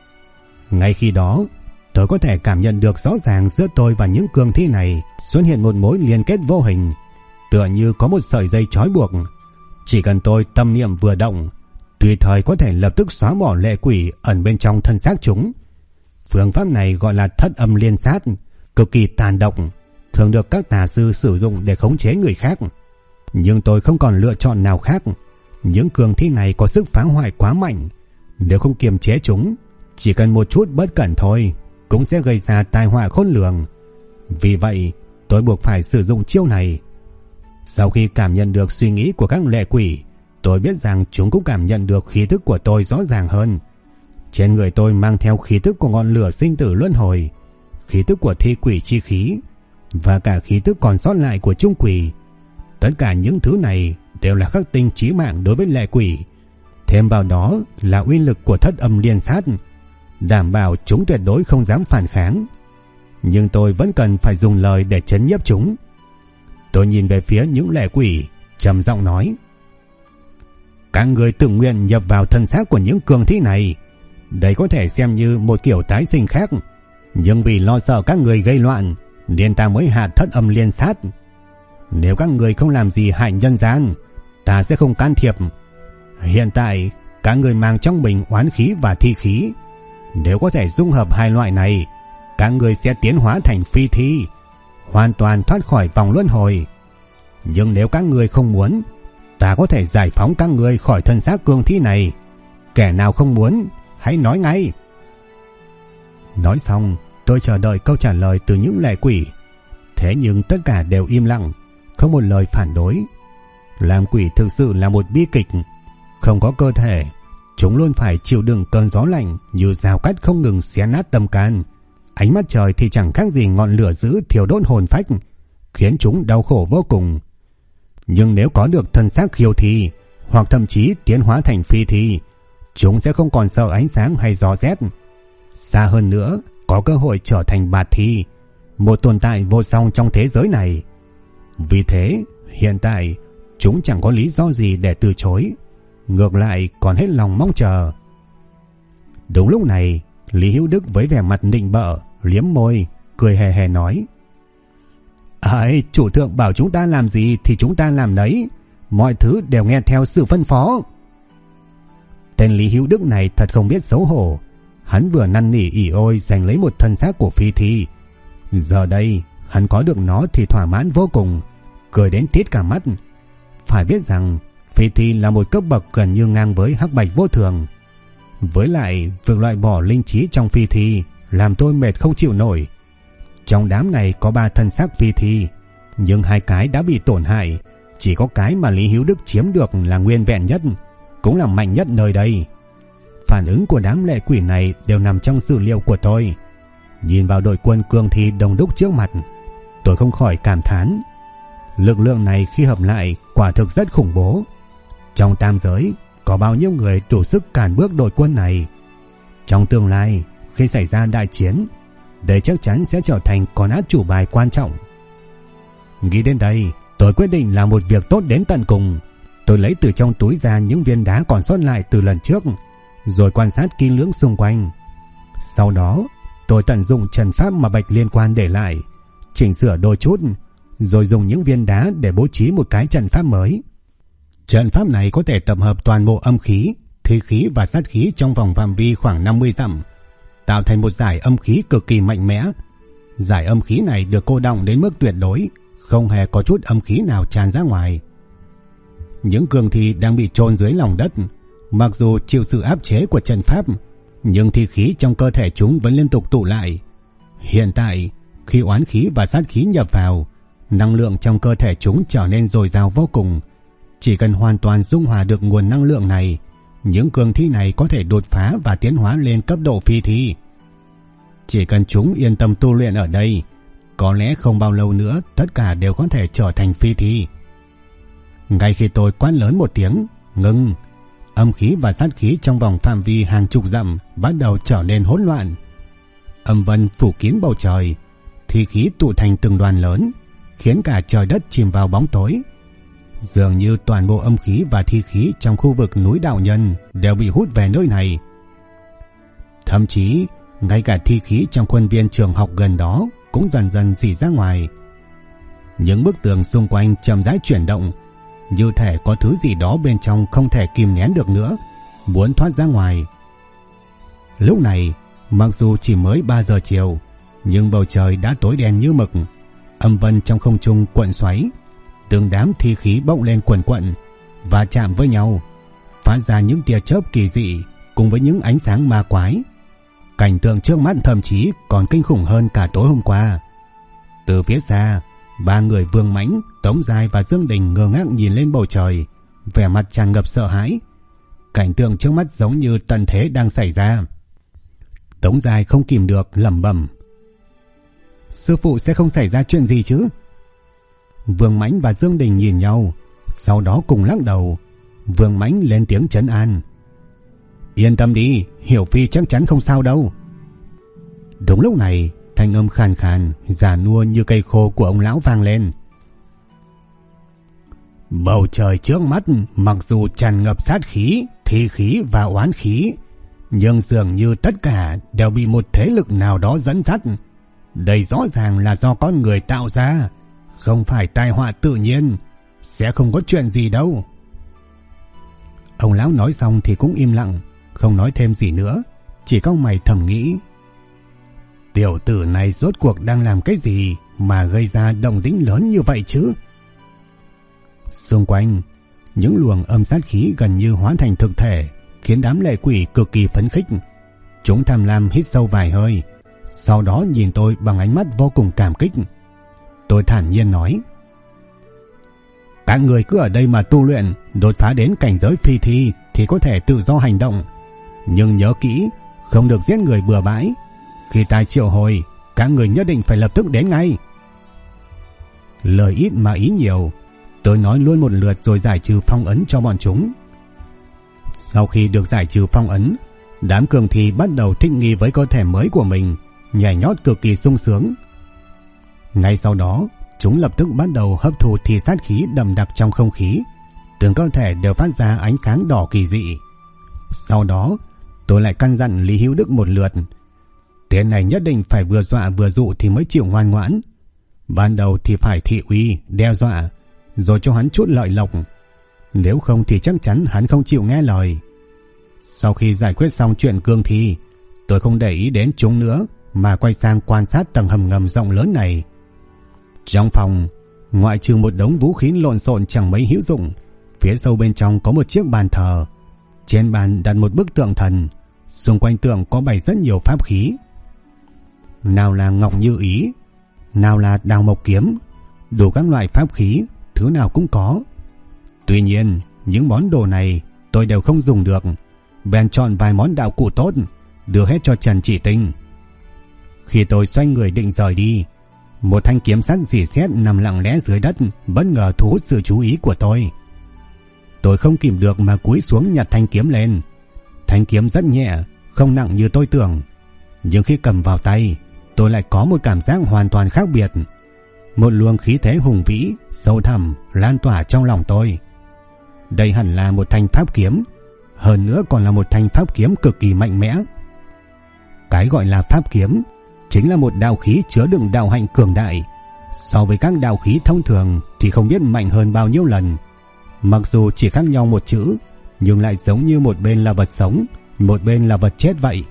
Ngay khi đó, tôi có thể cảm nhận được rõ ràng giữa tôi và những cương thi này xuất hiện một mối liên kết vô hình, tựa như có một sợi dây trói buộc. Chỉ cần tôi tâm niệm vừa động, tùy thời có thể lập tức xóa bỏ lệ quỷ ẩn bên trong thân xác chúng. Phương pháp này gọi là thất âm liên sát, cực kỳ tàn độc, thường được các tà sư sử dụng để khống chế người khác. Nhưng tôi không còn lựa chọn nào khác. Những cương thi này có sức phá hoại quá mạnh, nếu không kiềm chế chúng, chỉ cần một chút bất cẩn thôi cũng sẽ gây ra tai họa khôn lường. Vì vậy, tôi buộc phải sử dụng chiêu này. Sau khi cảm nhận được suy nghĩ của các lệ quỷ, tôi biết rằng chúng cũng cảm nhận được khí thức của tôi rõ ràng hơn. Trên người tôi mang theo khí thức của ngọn lửa sinh tử luân hồi, khí thức của thi quỷ chi khí, và cả khí thức còn sót lại của trung quỷ. Tất cả những thứ này đều là khắc tinh chí mạng đối với lệ quỷ. Thêm vào đó là uy lực của thất âm liên sát, đảm bảo chúng tuyệt đối không dám phản kháng. Nhưng tôi vẫn cần phải dùng lời để trấn nhiếp chúng. Tôi nhìn về phía những lệ quỷ, trầm giọng nói: các người tự nguyện nhập vào thân xác của những cương thi này, đây có thể xem như một kiểu tái sinh khác, nhưng vì lo sợ các người gây loạn nên ta mới hạ thất âm liên sát. Nếu các người không làm gì hại nhân gian, ta sẽ không can thiệp. Hiện tại các người mang trong mình oán khí và thi khí, nếu có thể dung hợp hai loại này, các người sẽ tiến hóa thành phi thi. hoàn toàn thoát khỏi vòng luân hồi. Nhưng nếu các ngươi không muốn, ta có thể giải phóng các ngươi khỏi thân xác cương thi này. Kẻ nào không muốn, hãy nói ngay. Nói xong, tôi chờ đợi câu trả lời từ những lệ quỷ. Thế nhưng tất cả đều im lặng, không một lời phản đối. Làm quỷ thực sự là một bi kịch. Không có cơ thể, chúng luôn phải chịu đựng cơn gió lạnh như dao cắt không ngừng xé nát tâm can. Ánh mắt trời thì chẳng khác gì ngọn lửa dữ thiêu đốt hồn phách, khiến chúng đau khổ vô cùng. Nhưng nếu có được thân xác khiêu thi, hoặc thậm chí tiến hóa thành phi thi, chúng sẽ không còn sợ ánh sáng hay gió rét. Xa hơn nữa, có cơ hội trở thành bạt thi, một tồn tại vô song trong thế giới này. Vì thế, hiện tại, chúng chẳng có lý do gì để từ chối, ngược lại còn hết lòng mong chờ. Đúng lúc này, Lý Hữu Đức với vẻ mặt nịnh bợ, liếm môi, cười hề hề nói: "Ấy, chủ thượng bảo chúng ta làm gì thì chúng ta làm đấy, mọi thứ đều nghe theo sự phân phó." Tên Lý Hữu Đức này thật không biết xấu hổ. Hắn vừa năn nỉ ỉ ôi giành lấy một thân xác của phi thi, giờ đây hắn có được nó thì thỏa mãn vô cùng, cười đến tít cả mắt. Phải biết rằng phi thi là một cấp bậc gần như ngang với hắc bạch vô thường. Với lại việc loại bỏ linh trí trong phi thi làm tôi mệt không chịu nổi. Trong đám này có 3 thân xác phi thi, nhưng 2 cái đã bị tổn hại, chỉ có cái mà Lý Hữu Đức chiếm được là nguyên vẹn nhất, cũng là mạnh nhất nơi đây. Phản ứng của đám lệ quỷ này đều nằm trong dữ liệu của tôi. Nhìn vào đội quân cương thi đông đúc trước mặt, tôi không khỏi cảm thán. Lực lượng này khi hợp lại quả thực rất khủng bố. Trong tam giới có bao nhiêu người đủ sức cản bước đội quân này? Trong tương lai, khi xảy ra đại chiến, đây chắc chắn sẽ trở thành con át chủ bài quan trọng. Nghĩ đến đây, tôi quyết định làm một việc tốt đến tận cùng. Tôi lấy từ trong túi ra những viên đá còn sót lại từ lần trước, rồi quan sát kỹ lưỡng xung quanh. Sau đó, tôi tận dụng trận pháp mà Bạch Liên Quan để lại, chỉnh sửa đôi chút, rồi dùng những viên đá để bố trí một cái trận pháp mới. Trận pháp này có thể tập hợp toàn bộ âm khí, thi khí và sát khí trong vòng phạm vi khoảng 50 dặm, tạo thành một dải âm khí cực kỳ mạnh mẽ. Dải âm khí này được cô đọng đến mức tuyệt đối, không hề có chút âm khí nào tràn ra ngoài. Những cương thi đang bị chôn dưới lòng đất, mặc dù chịu sự áp chế của trận pháp, nhưng thi khí trong cơ thể chúng vẫn liên tục tụ lại. Hiện tại, khi oán khí và sát khí nhập vào, năng lượng trong cơ thể chúng trở nên dồi dào vô cùng. Chỉ cần hoàn toàn dung hòa được nguồn năng lượng này, những cương thi này có thể đột phá và tiến hóa lên cấp độ phi thi. Chỉ cần chúng yên tâm tu luyện ở đây, có lẽ không bao lâu nữa tất cả đều có thể trở thành phi thi. Ngay khi tôi quát lớn một tiếng, ngưng, âm khí và sát khí trong vòng phạm vi hàng chục dặm bắt đầu trở nên hỗn loạn. Âm vân phủ kín bầu trời, thi khí tụ thành từng đoàn lớn, khiến cả trời đất chìm vào bóng tối. Dường như toàn bộ âm khí và thi khí trong khu vực núi Đạo Nhân đều bị hút về nơi này. Thậm chí, ngay cả thi khí trong khuôn viên trường học gần đó cũng dần dần rỉ ra ngoài. Những bức tường xung quanh chậm rãi chuyển động, như thể có thứ gì đó bên trong không thể kìm nén được nữa, muốn thoát ra ngoài. Lúc này, mặc dù chỉ mới 3 giờ chiều, nhưng bầu trời đã tối đen như mực. Âm vân trong không trung cuộn xoáy, từng đám thi khí bỗng lên quần quận và chạm với nhau, phát ra những tia chớp kỳ dị cùng với những ánh sáng ma quái. Cảnh tượng trước mắt thậm chí còn kinh khủng hơn cả tối hôm qua. Từ phía xa, 3 người Vương Mãnh, Tống Giai và Dương Đình ngơ ngác nhìn lên bầu trời, vẻ mặt tràn ngập sợ hãi. Cảnh tượng trước mắt giống như tận thế đang xảy ra. Tống Giai không kìm được lẩm bẩm: "Sư phụ sẽ không xảy ra chuyện gì chứ?" Vương Mãnh và Dương Đình nhìn nhau, sau đó cùng lắc đầu. Vương Mãnh lên tiếng trấn an: "Yên tâm đi, Hiểu Phi chắc chắn không sao đâu." Đúng lúc này, thanh âm khàn khàn, già nua như cây khô của ông lão vang lên: "Bầu trời trước mắt mặc dù tràn ngập sát khí, thi khí và oán khí, nhưng dường như tất cả đều bị một thế lực nào đó dẫn dắt. Đây rõ ràng là do con người tạo ra, không phải tai họa tự nhiên, sẽ không có chuyện gì đâu." Ông lão nói xong thì cũng im lặng, không nói thêm gì nữa, chỉ cau mày thầm nghĩ: Tiểu tử này rốt cuộc đang làm cái gì mà gây ra động tĩnh lớn như vậy chứ? Xung quanh, những luồng âm sát khí gần như hóa thành thực thể, khiến đám lệ quỷ cực kỳ phấn khích. Chúng tham lam hít sâu vài hơi, sau đó nhìn tôi bằng ánh mắt vô cùng cảm kích. Tôi thản nhiên nói: các người cứ ở đây mà tu luyện, đột phá đến cảnh giới phi thi thì có thể tự do hành động. Nhưng nhớ kỹ, không được giết người bừa bãi. Khi ta triệu hồi, các người nhất định phải lập tức đến ngay. Lời ít mà ý nhiều, tôi nói luôn một lượt rồi giải trừ phong ấn cho bọn chúng. Sau khi được giải trừ phong ấn, đám cường thi bắt đầu thích nghi với cơ thể mới của mình, nhảy nhót cực kỳ sung sướng. Ngay sau đó, chúng lập tức bắt đầu hấp thụ thi sát khí đậm đặc trong không khí, từng cơ thể đều phát ra ánh sáng đỏ kỳ dị. Sau đó, tôi lại căn dặn Lý Hữu Đức một lượt. Tên này nhất định phải vừa dọa vừa dụ thì mới chịu ngoan ngoãn. Ban đầu thì phải thị uy, đe dọa, rồi cho hắn chút lợi lộc. Nếu không thì chắc chắn hắn không chịu nghe lời. Sau khi giải quyết xong chuyện cương thi, tôi không để ý đến chúng nữa, mà quay sang quan sát tầng hầm ngầm rộng lớn này. Trong phòng, ngoại trừ một đống vũ khí lộn xộn chẳng mấy hữu dụng, phía sâu bên trong có một chiếc bàn thờ. Trên bàn đặt một bức tượng thần, xung quanh tượng có bày rất nhiều pháp khí. Nào là ngọc như ý, nào là đào mộc kiếm, đủ các loại pháp khí, thứ nào cũng có. Tuy nhiên, những món đồ này tôi đều không dùng được, bèn chọn vài món đạo cụ tốt, đưa hết cho Trần Chỉ Tinh. Khi tôi xoay người định rời đi, một thanh kiếm sắt rỉ sét nằm lặng lẽ dưới đất bất ngờ thu hút sự chú ý của tôi. Tôi không kìm được mà cúi xuống nhặt thanh kiếm lên. Thanh kiếm rất nhẹ, không nặng như tôi tưởng, nhưng khi cầm vào tay, tôi lại có một cảm giác hoàn toàn khác biệt. Một luồng khí thế hùng vĩ, sâu thẳm lan tỏa trong lòng tôi. Đây hẳn là một thanh pháp kiếm, hơn nữa còn là một thanh pháp kiếm cực kỳ mạnh mẽ. Cái gọi là pháp kiếm chính là một đạo khí chứa đựng đạo hạnh cường đại. So với các đạo khí thông thường thì không biết mạnh hơn bao nhiêu lần. Mặc dù chỉ khác nhau một chữ, nhưng lại giống như một bên là vật sống, một bên là vật chết vậy.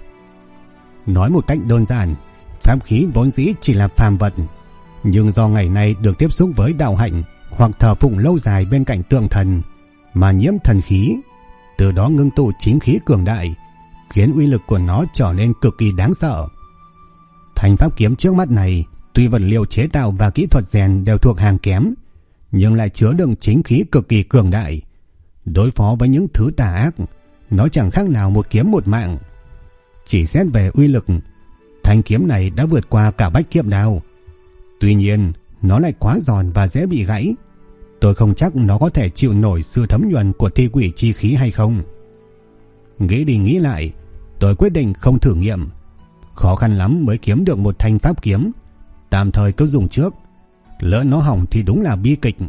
Nói một cách đơn giản, pháp khí vốn dĩ chỉ là phàm vật, nhưng do ngày nay được tiếp xúc với đạo hạnh hoặc thờ phụng lâu dài bên cạnh tượng thần mà nhiễm thần khí, từ đó ngưng tụ chính khí cường đại, khiến uy lực của nó trở nên cực kỳ đáng sợ. Thanh pháp kiếm trước mắt này, tuy vật liệu chế tạo và kỹ thuật rèn đều thuộc hàng kém, nhưng lại chứa đựng chính khí cực kỳ cường đại. Đối phó với những thứ tà ác, nó chẳng khác nào một kiếm một mạng. Chỉ xét về uy lực, thanh kiếm này đã vượt qua cả bách kiếp đao. Tuy nhiên, nó lại quá giòn và dễ bị gãy. Tôi không chắc nó có thể chịu nổi sự thấm nhuần của thi quỷ chi khí hay không. Nghĩ đi nghĩ lại, tôi quyết định không thử nghiệm. Khó khăn lắm mới kiếm được một thanh pháp kiếm, tạm thời cứ dùng trước, lỡ nó hỏng thì đúng là bi kịch.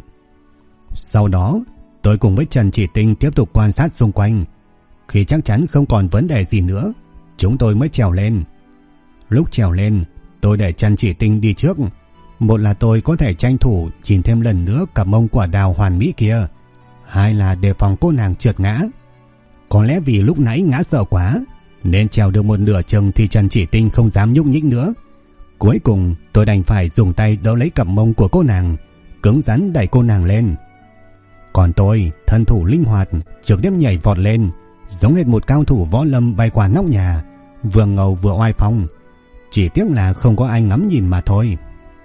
Sau đó, tôi cùng với Trần Chỉ Tinh tiếp tục quan sát xung quanh. Khi chắc chắn không còn vấn đề gì nữa, chúng tôi mới trèo lên. Lúc trèo lên, tôi để Trần Chỉ Tinh đi trước. Một là tôi có thể tranh thủ nhìn thêm lần nữa cặp mông quả đào hoàn mỹ kia, hai là đề phòng cô nàng trượt ngã. Có lẽ vì lúc nãy ngã sợ quá, nên trèo được một nửa chừng thì Trần Chỉ Tinh không dám nhúc nhích nữa. Cuối cùng tôi đành phải dùng tay đỡ lấy cặp mông của cô nàng, cứng rắn đẩy cô nàng lên. Còn tôi thân thủ linh hoạt, trực tiếp nhảy vọt lên, giống hệt một cao thủ võ lâm bay qua nóc nhà, vừa ngầu vừa oai phong. Chỉ tiếc là không có ai ngắm nhìn mà thôi.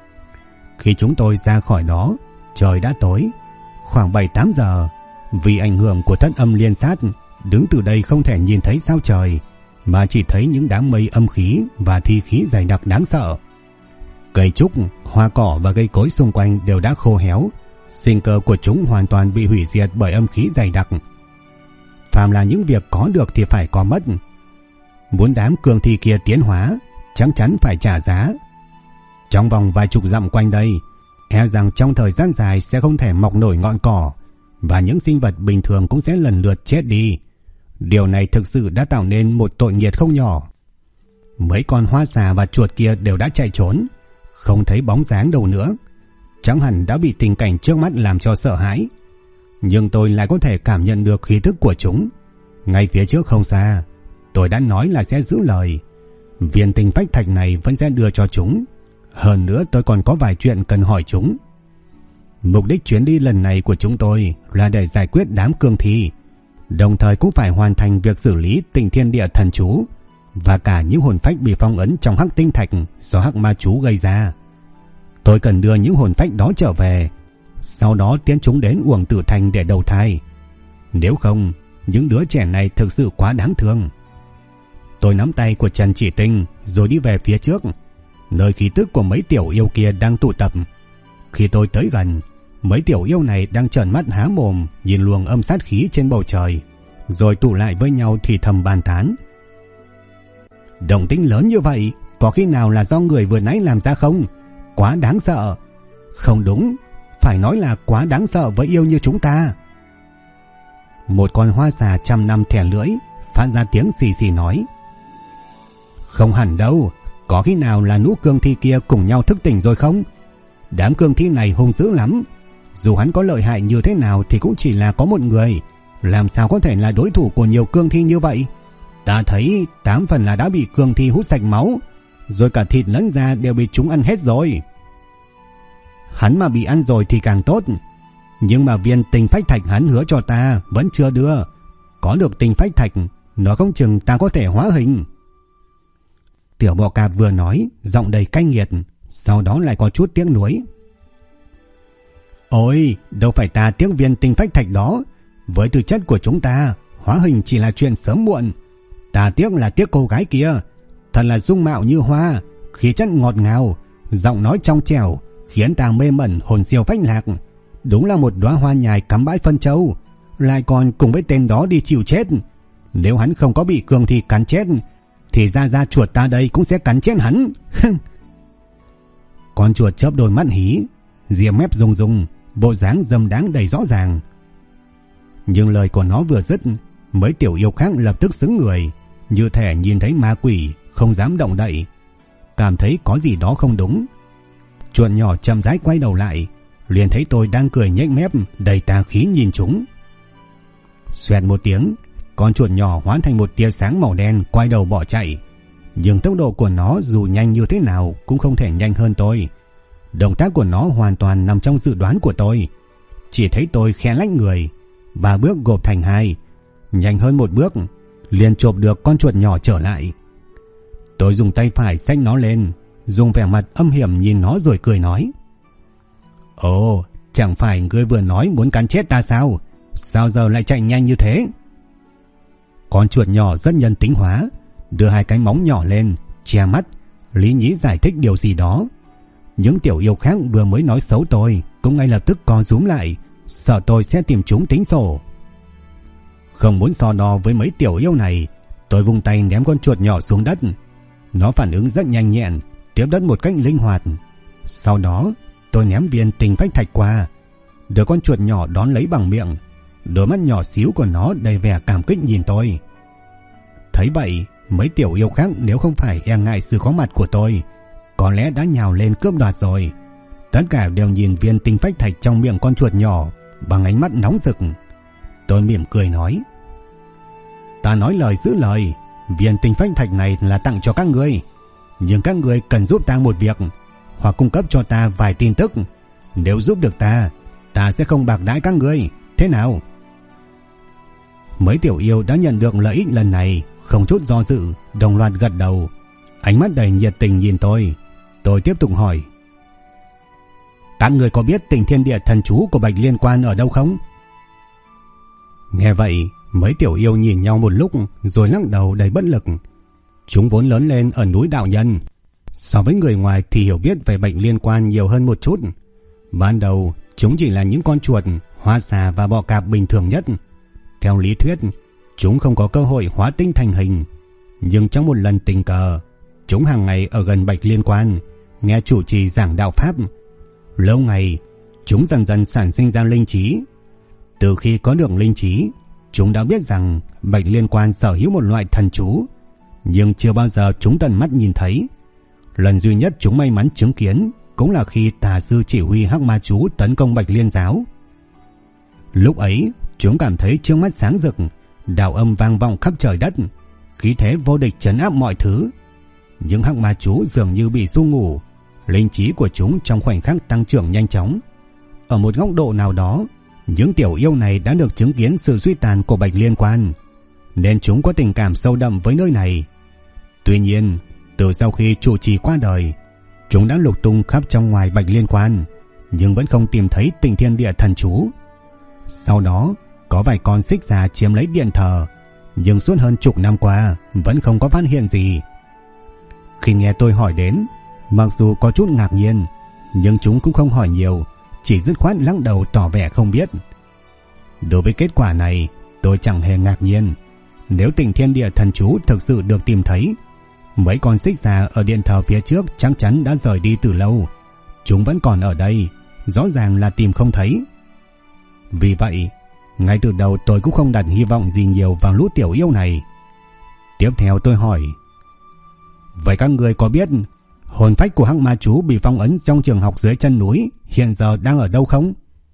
Khi chúng tôi ra khỏi đó, trời đã tối, khoảng 7-8 giờ. Vì ảnh hưởng của thất âm liên sát, đứng từ đây không thể nhìn thấy sao trời, mà chỉ thấy những đám mây âm khí và thi khí dày đặc đáng sợ. Cây trúc, hoa cỏ và cây cối xung quanh đều đã khô héo, sinh cơ của chúng hoàn toàn bị hủy diệt bởi âm khí dày đặc. Phàm là những việc có được thì phải có mất. Muốn đám cường thi kia tiến hóa, chắc chắn phải trả giá. Trong vòng vài chục dặm quanh đây, e rằng trong thời gian dài sẽ không thể mọc nổi ngọn cỏ, và những sinh vật bình thường cũng sẽ lần lượt chết đi. Điều này thực sự đã tạo nên một tội nghiệt không nhỏ. Mấy con hoa xà và chuột kia đều đã chạy trốn, không thấy bóng dáng đâu nữa. Chẳng hẳn đã bị tình cảnh trước mắt làm cho sợ hãi, nhưng tôi lại có thể cảm nhận được khí tức của chúng. Ngay phía trước không xa, tôi đã nói là sẽ giữ lời. viên tinh phách thạch này vẫn sẽ đưa cho chúng. Hơn nữa tôi còn có vài chuyện cần hỏi chúng. Mục đích chuyến đi lần này của chúng tôi là để giải quyết đám cương thi, đồng thời cũng phải hoàn thành việc xử lý Tịnh Thiên Địa thần chú và cả những hồn phách bị phong ấn trong hắc tinh thạch do hắc ma chú gây ra. Tôi cần đưa những hồn phách đó trở về, sau đó tiến chúng đến Uổng Tử Thành để đầu thai. Nếu không, những đứa trẻ này thực sự quá đáng thương. Tôi nắm tay của Trần Chỉ Tinh rồi đi về phía trước, nơi khí tức của mấy tiểu yêu kia đang tụ tập. Khi tôi tới gần, mấy tiểu yêu này đang trợn mắt há mồm nhìn luồng âm sát khí trên bầu trời, rồi tụ lại với nhau thì thầm bàn tán. Động tĩnh lớn như vậy, có khi nào là do người vừa nãy làm ra không? Quá đáng sợ. Không đúng, phải nói là quá đáng sợ với yêu như chúng ta. Một con hoa xà trăm năm thẻ lưỡi phát ra tiếng xì xì nói. Không hẳn đâu, có khi nào là lũ cương thi kia cùng nhau thức tỉnh rồi không? Đám cương thi này hung dữ lắm, dù hắn có lợi hại như thế nào thì cũng chỉ là có một người, làm sao có thể là đối thủ của nhiều cương thi như vậy? Ta thấy 8 phần là đã bị cương thi hút sạch máu, rồi cả thịt lẫn da đều bị chúng ăn hết rồi. Hắn mà bị ăn rồi thì càng tốt, nhưng mà viên tinh phách thạch hắn hứa cho ta vẫn chưa đưa. Có được tinh phách thạch, nó không chừng ta có thể hóa hình. Tiểu bọ cạp vừa nói, giọng đầy cay nghiệt, sau đó lại có chút tiếc nuối. Ôi, đâu phải ta tiếc viên tinh phách thạch đó. Với tư chất của chúng ta, hóa hình chỉ là chuyện sớm muộn. Ta tiếc là tiếc cô gái kia, thật là dung mạo như hoa, khí chất ngọt ngào, giọng nói trong trẻo, khiến ta mê mẩn hồn siêu phách lạc. Đúng là một đóa hoa nhài cắm bãi phân châu, lại còn cùng với tên đó đi chịu chết. Nếu hắn không có bị cương thi cắn chết, thì ra chuột ta đây cũng sẽ cắn chết hắn. Con chuột chớp đôi mắt hí, ria mép rung rung, bộ dáng dâm đáng đầy rõ ràng. Nhưng lời của nó vừa dứt, mấy tiểu yêu khác lập tức sững người, như thể nhìn thấy ma quỷ, không dám động đậy, cảm thấy có gì đó không đúng. Chuột nhỏ chậm rãi quay đầu lại, liền thấy tôi đang cười nhếch mép đầy tà khí nhìn chúng. Xoẹt một tiếng, con chuột nhỏ hóa thành một tia sáng màu đen quay đầu bỏ chạy, nhưng tốc độ của nó dù nhanh như thế nào cũng không thể nhanh hơn tôi. Động tác của nó hoàn toàn nằm trong dự đoán của tôi. Chỉ thấy tôi khẽ lách người, 3 bước gộp thành 2, nhanh hơn một bước, liền chộp được con chuột nhỏ trở lại. Tôi dùng tay phải xách nó lên, dùng vẻ mặt âm hiểm nhìn nó rồi cười nói. Ồ, chẳng phải ngươi vừa nói muốn cắn chết ta sao? Sao giờ lại chạy nhanh như thế? Con chuột nhỏ rất nhân tính hóa, đưa 2 cái móng nhỏ lên, che mắt, lý nhí giải thích điều gì đó. Những tiểu yêu khác vừa mới nói xấu tôi cũng ngay lập tức co rúm lại, sợ tôi sẽ tìm chúng tính sổ. Không muốn so đo với mấy tiểu yêu này, tôi vung tay ném con chuột nhỏ xuống đất. Nó phản ứng rất nhanh nhẹn, tiếp đất một cách linh hoạt. Sau đó tôi ném viên tinh phách thạch qua, đưa con chuột nhỏ đón lấy bằng miệng. Đôi mắt nhỏ xíu của nó đầy vẻ cảm kích nhìn tôi. Thấy vậy, mấy tiểu yêu khác nếu không phải e ngại sự có mặt của tôi, có lẽ đã nhào lên cướp đoạt rồi. Tất cả đều nhìn viên tinh phách thạch trong miệng con chuột nhỏ bằng ánh mắt nóng rực. Tôi mỉm cười nói. Ta nói lời giữ lời, viên tinh phách thạch này là tặng cho các ngươi, nhưng các ngươi cần giúp ta một việc, hoặc cung cấp cho ta vài tin tức. Nếu giúp được ta sẽ không bạc đãi các ngươi. Thế nào? Mấy tiểu yêu đã nhận được lợi ích lần này, không chút do dự, đồng loạt gật đầu, ánh mắt đầy nhiệt tình nhìn tôi. Tôi tiếp tục hỏi. Các người có biết Tịnh Thiên Địa thần chú của Bạch Liên Quan ở đâu không? Nghe vậy, mấy tiểu yêu nhìn nhau một lúc rồi lắc đầu đầy bất lực. Chúng vốn lớn lên ở núi Đạo Nhân, so với người ngoài thì hiểu biết về Bạch Liên Quan nhiều hơn một chút. Ban đầu chúng chỉ là những con chuột, hoa xà và bọ cạp bình thường nhất. Theo lý thuyết, chúng không có cơ hội hóa tinh thành hình, nhưng trong một lần tình cờ, chúng hàng ngày ở gần Bạch Liên Quan, nghe chủ trì giảng đạo pháp. Lâu ngày, chúng dần dần sản sinh ra linh trí. Từ khi có được linh trí, chúng đã biết rằng Bạch Liên Quan sở hữu một loại thần chú, nhưng chưa bao giờ chúng tận mắt nhìn thấy. Lần duy nhất chúng may mắn chứng kiến cũng là khi tà sư chỉ huy hắc ma chú tấn công Bạch Liên giáo. Lúc ấy, chúng cảm thấy trước mắt sáng rực, đạo âm vang vọng khắp trời đất, khí thế vô địch trấn áp mọi thứ. Những hắc ma chú dường như bị xu ngủ, linh trí của chúng trong khoảnh khắc tăng trưởng nhanh chóng. Ở một góc độ nào đó, những tiểu yêu này đã được chứng kiến sự suy tàn của Bạch Liên Quan, nên chúng có tình cảm sâu đậm với nơi này. Tuy nhiên, từ sau khi trụ trì qua đời, chúng đã lục tung khắp trong ngoài Bạch Liên Quan, nhưng vẫn không tìm thấy Tịnh Thiên Địa thần chú. Sau đó, có vài con xích già chiếm lấy điện thờ, nhưng suốt hơn chục năm qua vẫn không có phát hiện gì. Khi nghe tôi hỏi đến, mặc dù có chút ngạc nhiên, nhưng chúng cũng không hỏi nhiều, chỉ dứt khoát lắc đầu tỏ vẻ không biết. Đối với kết quả này, tôi chẳng hề ngạc nhiên. Nếu Tịnh Thiên Địa thần chú thực sự được tìm thấy, mấy con xích già ở điện thờ phía trước chắc chắn đã rời đi từ lâu. Chúng vẫn còn ở đây, rõ ràng là tìm không thấy. Vì vậy, ngay từ đầu tôi cũng không đặt hy vọng gì nhiều vào lũ tiểu yêu này. Tiếp theo tôi hỏi: vậy các người có biết hồn phách của hắc ma chú bị phong ấn trong trường học dưới chân núi hiện giờ đang ở đâu không?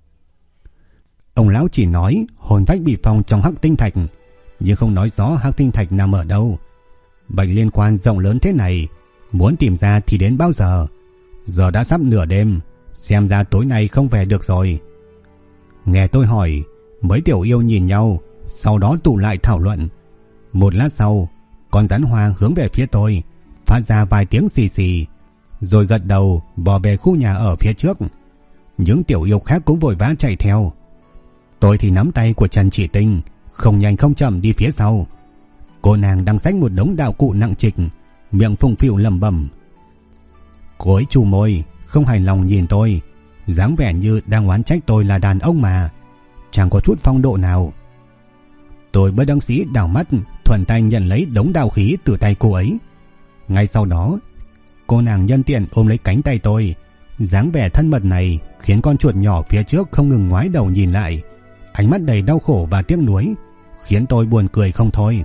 Ông lão chỉ nói hồn phách bị phong trong hắc tinh thạch, nhưng không nói rõ hắc tinh thạch nằm ở đâu. Bạch Liên Quan rộng lớn thế này, muốn tìm ra thì đến bao giờ? Giờ đã sắp nửa đêm, xem ra tối nay không về được rồi. Nghe tôi hỏi, mấy tiểu yêu nhìn nhau, sau đó tụ lại thảo luận. Một lát sau, con rắn hoa hướng về phía tôi, phát ra vài tiếng xì xì, rồi gật đầu bò về khu nhà ở phía trước. Những tiểu yêu khác cũng vội vã chạy theo. Tôi thì nắm tay của Trần Chỉ Tinh, không nhanh không chậm đi phía sau. Cô nàng đang xách một đống đạo cụ nặng trịch, miệng phùng phịu lẩm bẩm. Cô ấy chu môi, không hài lòng nhìn tôi, dáng vẻ như đang oán trách tôi là đàn ông mà, chẳng có chút phong độ nào. Tôi bất đắc dĩ đảo mắt, thuận tay nhận lấy đống đạo khí từ tay cô ấy. Ngay sau đó, cô nàng nhân tiện ôm lấy cánh tay tôi. Dáng vẻ thân mật này khiến con chuột nhỏ phía trước không ngừng ngoái đầu nhìn lại, ánh mắt đầy đau khổ và tiếc nuối, khiến tôi buồn cười không thôi.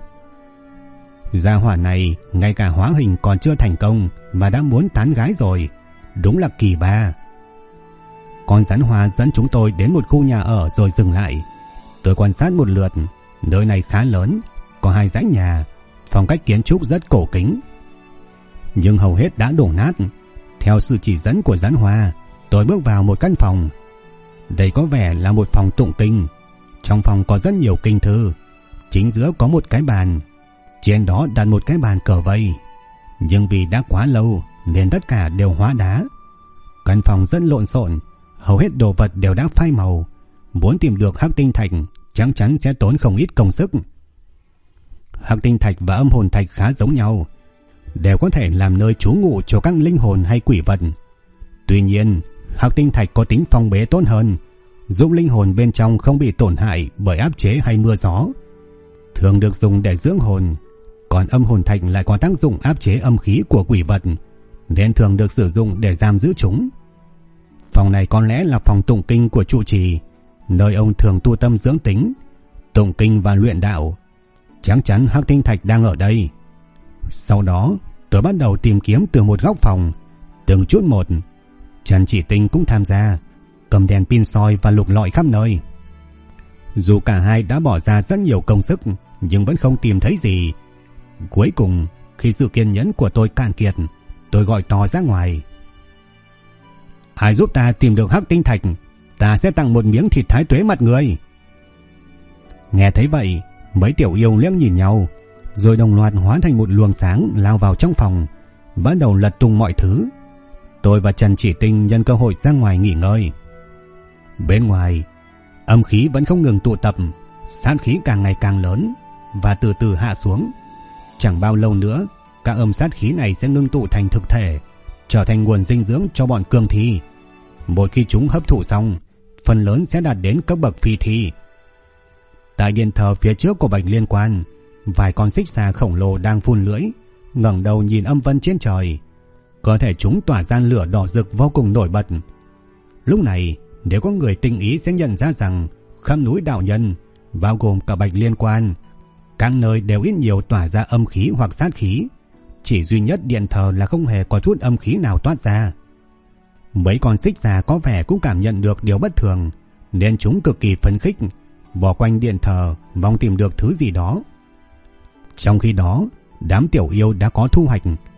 Gia hỏa này ngay cả hóa hình còn chưa thành công mà đã muốn tán gái rồi, đúng là kỳ ba. Con rắn hoa dẫn chúng tôi đến một khu nhà ở rồi dừng lại. Tôi quan sát một lượt, nơi này khá lớn, có 2 dãy nhà, phong cách kiến trúc rất cổ kính, nhưng hầu hết đã đổ nát. Theo sự chỉ dẫn của rắn hoa, tôi bước vào một căn phòng. Đây có vẻ là một phòng tụng kinh. Trong phòng có rất nhiều kinh thư, chính giữa có một cái bàn, trên đó đặt một cái bàn cờ vây, nhưng vì đã quá lâu nên tất cả đều hóa đá. Căn phòng rất lộn xộn, hầu hết đồ vật đều đã phai màu. Muốn tìm được hắc tinh thạch chắc chắn sẽ tốn không ít công sức. Hắc tinh thạch và âm hồn thạch khá giống nhau, đều có thể làm nơi trú ngụ cho các linh hồn hay quỷ vật. Tuy nhiên, hắc tinh thạch có tính phong bế tốt hơn, giúp linh hồn bên trong không bị tổn hại bởi áp chế hay mưa gió, thường được dùng để dưỡng hồn. Còn âm hồn thạch lại có tác dụng áp chế âm khí của quỷ vật, nên thường được sử dụng để giam giữ chúng. Phòng này có lẽ là phòng tụng kinh của trụ trì, nơi ông thường tu tâm dưỡng tính, tụng kinh và luyện đạo. Chắc chắn hắc tinh thạch đang ở đây. Sau đó, tôi bắt đầu tìm kiếm từ một góc phòng, từng chút một. Trần Chỉ Tinh cũng tham gia, cầm đèn pin soi và lục lọi khắp nơi. Dù cả hai đã bỏ ra rất nhiều công sức, nhưng vẫn không tìm thấy gì. Cuối cùng, khi sự kiên nhẫn của tôi cạn kiệt, tôi gọi to ra ngoài: ai giúp ta tìm được hắc tinh thạch, ta sẽ tặng một miếng thịt thái tuế mặt người. Nghe thấy vậy, mấy tiểu yêu liếc nhìn nhau, rồi đồng loạt hóa thành một luồng sáng lao vào trong phòng, bắt đầu lật tung mọi thứ. Tôi và Trần Chỉ Tinh nhân cơ hội ra ngoài nghỉ ngơi. Bên ngoài, âm khí vẫn không ngừng tụ tập, sát khí càng ngày càng lớn và từ từ hạ xuống. Chẳng bao lâu nữa, các âm sát khí này sẽ ngưng tụ thành thực thể, trở thành nguồn dinh dưỡng cho bọn cương thi. Một khi chúng hấp thụ xong, phần lớn sẽ đạt đến cấp bậc phi thi. Tại điện thờ phía trước của Bạch Liên Quan, vài con xích xà khổng lồ đang phun lưỡi, ngẩng đầu nhìn âm vân trên trời. Cơ thể chúng tỏa ra lửa đỏ rực vô cùng nổi bật. Lúc này, nếu có người tinh ý sẽ nhận ra rằng khắp núi đạo nhân, bao gồm cả Bạch Liên Quan, các nơi đều ít nhiều tỏa ra âm khí hoặc sát khí. Chỉ duy nhất điện thờ là không hề có chút âm khí nào toát ra. Mấy con xích xà có vẻ cũng cảm nhận được điều bất thường, nên chúng cực kỳ phấn khích, bò quanh điện thờ mong tìm được thứ gì đó. Trong khi đó, đám tiểu yêu đã có thu hoạch.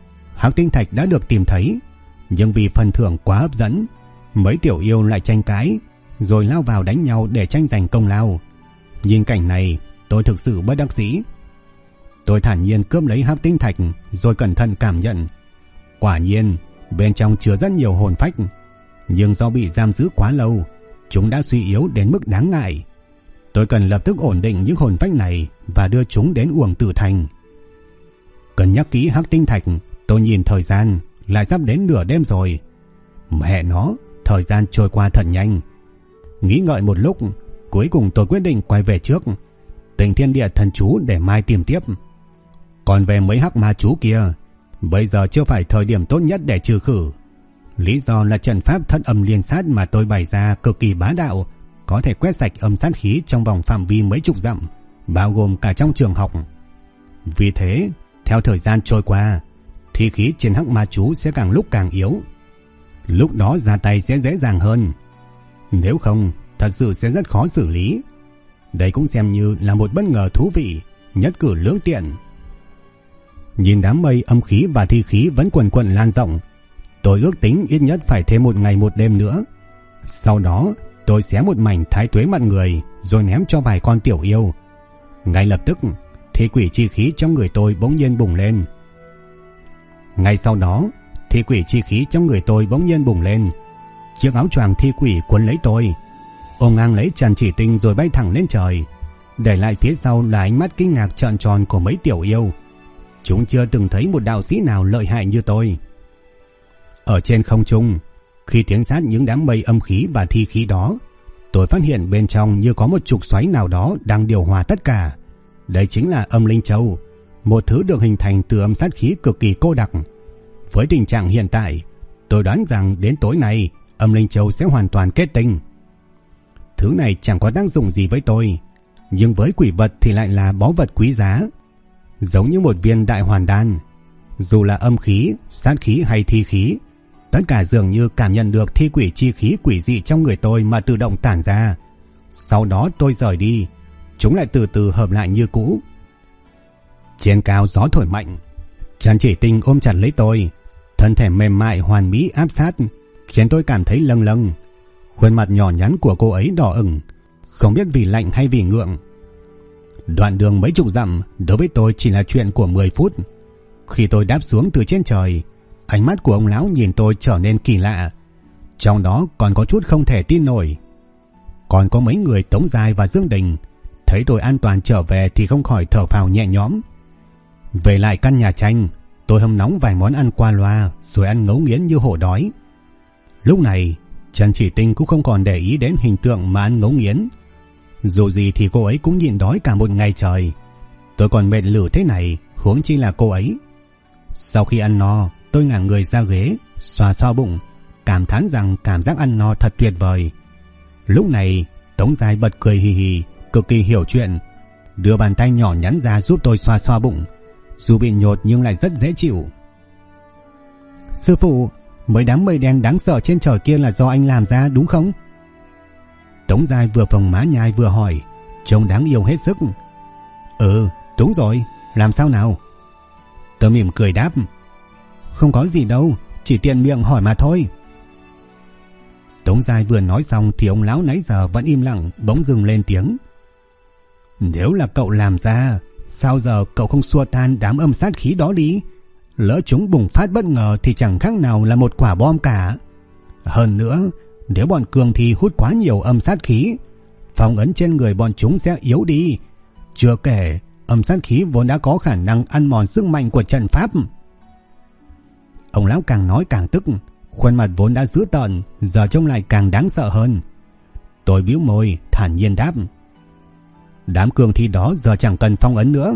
Hắc tinh thạch đã được tìm thấy, nhưng vì phần thưởng quá hấp dẫn, mấy tiểu yêu lại tranh cãi, rồi lao vào đánh nhau để tranh giành công lao. Nhìn cảnh này, tôi thực sự bất đắc dĩ. Tôi thản nhiên cướp lấy hắc tinh thạch, rồi cẩn thận cảm nhận. Quả nhiên, bên trong chứa rất nhiều hồn phách, nhưng do bị giam giữ quá lâu, chúng đã suy yếu đến mức đáng ngại. Tôi cần lập tức ổn định những hồn phách này và đưa chúng đến Uổng Tử Thành. Cần nhắc kỹ hắc tinh thạch, tôi nhìn thời gian, lại sắp đến nửa đêm rồi. Mẹ nó, thời gian trôi qua thật nhanh. Nghĩ ngợi một lúc, cuối cùng tôi quyết định quay về trước, Tịnh Thiên Địa thần chú để mai tìm tiếp. Còn về mấy hắc ma chú kia, bây giờ chưa phải thời điểm tốt nhất để trừ khử. Lý do là trận pháp thất âm liên sát mà tôi bày ra cực kỳ bá đạo, có thể quét sạch âm sát khí trong vòng phạm vi mấy chục dặm, bao gồm cả trong trường học. Vì thế, theo thời gian trôi qua, thi khí trên hắc ma chú sẽ càng lúc càng yếu. Lúc đó ra tay sẽ dễ dàng hơn. Nếu không, thật sự sẽ rất khó xử lý. Đây cũng xem như là một bất ngờ thú vị, nhất cử lưỡng tiện. Nhìn đám mây âm khí và thi khí vẫn quần quần lan rộng, tôi ước tính ít nhất phải thêm một ngày một đêm nữa. Sau đó, tôi xé một mảnh thái tuế mặt người, rồi ném cho vài con tiểu yêu. Ngay lập tức, thi quỷ chi khí trong người tôi bỗng nhiên bùng lên. Chiếc áo choàng thi quỷ quấn lấy tôi, ôm ngang lấy Trần Chỉ Tinh rồi bay thẳng lên trời, để lại phía sau là ánh mắt kinh ngạc trợn tròn của mấy tiểu yêu. Chúng chưa từng thấy một đạo sĩ nào lợi hại như tôi. Ở trên không trung, khi tiến sát những đám mây âm khí và thi khí đó, tôi phát hiện bên trong như có một trục xoáy nào đó đang điều hòa tất cả. Đây chính là âm linh châu, một thứ được hình thành từ âm sát khí cực kỳ cô đặc. Với tình trạng hiện tại, tôi đoán rằng đến tối nay, âm linh châu sẽ hoàn toàn kết tinh. Thứ này chẳng có tác dụng gì với tôi, nhưng với quỷ vật thì lại là báu vật quý giá, giống như một viên đại hoàn đan. Dù là âm khí, sát khí hay thi khí, tất cả dường như cảm nhận được thi quỷ chi khí quỷ dị trong người tôi mà tự động tản ra. Sau đó tôi rời đi, chúng lại từ từ hợp lại như cũ. Trên cao gió thổi mạnh, Trần Chỉ Tinh ôm chặt lấy tôi, thân thể mềm mại hoàn mỹ áp sát, khiến tôi cảm thấy lâng lâng. Khuôn mặt nhỏ nhắn của cô ấy đỏ ửng, không biết vì lạnh hay vì ngượng. Đoạn đường mấy chục dặm đối với tôi chỉ là chuyện của 10 phút. Khi tôi đáp xuống từ trên trời, ánh mắt của ông lão nhìn tôi trở nên kỳ lạ, trong đó còn có chút không thể tin nổi. Còn có mấy người Tống Giai và Dương Đình thấy tôi an toàn trở về thì không khỏi thở phào nhẹ nhõm. Về lại căn nhà tranh, tôi hâm nóng vài món ăn qua loa rồi ăn ngấu nghiến như hổ đói. Lúc này Trần Chỉ Tinh cũng không còn để ý đến hình tượng mà ăn ngấu nghiến. Dù gì thì cô ấy cũng nhịn đói cả một ngày trời, tôi còn mệt lử thế này, huống chi là cô ấy. Sau khi ăn no, tôi ngả người ra ghế, xoa xoa bụng, cảm thán rằng cảm giác ăn no thật tuyệt vời. Lúc này Tống Giai bật cười hì hì, cực kỳ hiểu chuyện, đưa bàn tay nhỏ nhắn ra giúp tôi xoa xoa bụng, dù bị nhột nhưng lại rất dễ chịu. Sư phụ, mấy đám mây đen đáng sợ trên trời kia là do anh làm ra đúng không? Tống Giai vừa phồng má nhai vừa hỏi, trông đáng yêu hết sức. Ừ, đúng rồi, làm sao nào? Tôi mỉm cười đáp, không có gì đâu, chỉ tiện miệng hỏi mà thôi. Tống Giai vừa nói xong thì ông lão nãy giờ vẫn im lặng bỗng dừng lên tiếng. Nếu là cậu làm ra, sao giờ cậu không xua tan đám âm sát khí đó đi? Lỡ chúng bùng phát bất ngờ thì chẳng khác nào là một quả bom cả. Hơn nữa, nếu bọn cường thi hút quá nhiều âm sát khí, phong ấn trên người bọn chúng sẽ yếu đi. Chưa kể, âm sát khí vốn đã có khả năng ăn mòn sức mạnh của trận pháp. Ông lão càng nói càng tức, khuôn mặt vốn đã dữ tợn giờ trông lại càng đáng sợ hơn. Tôi bĩu môi thản nhiên đáp, đám cường thi đó giờ chẳng cần phong ấn nữa.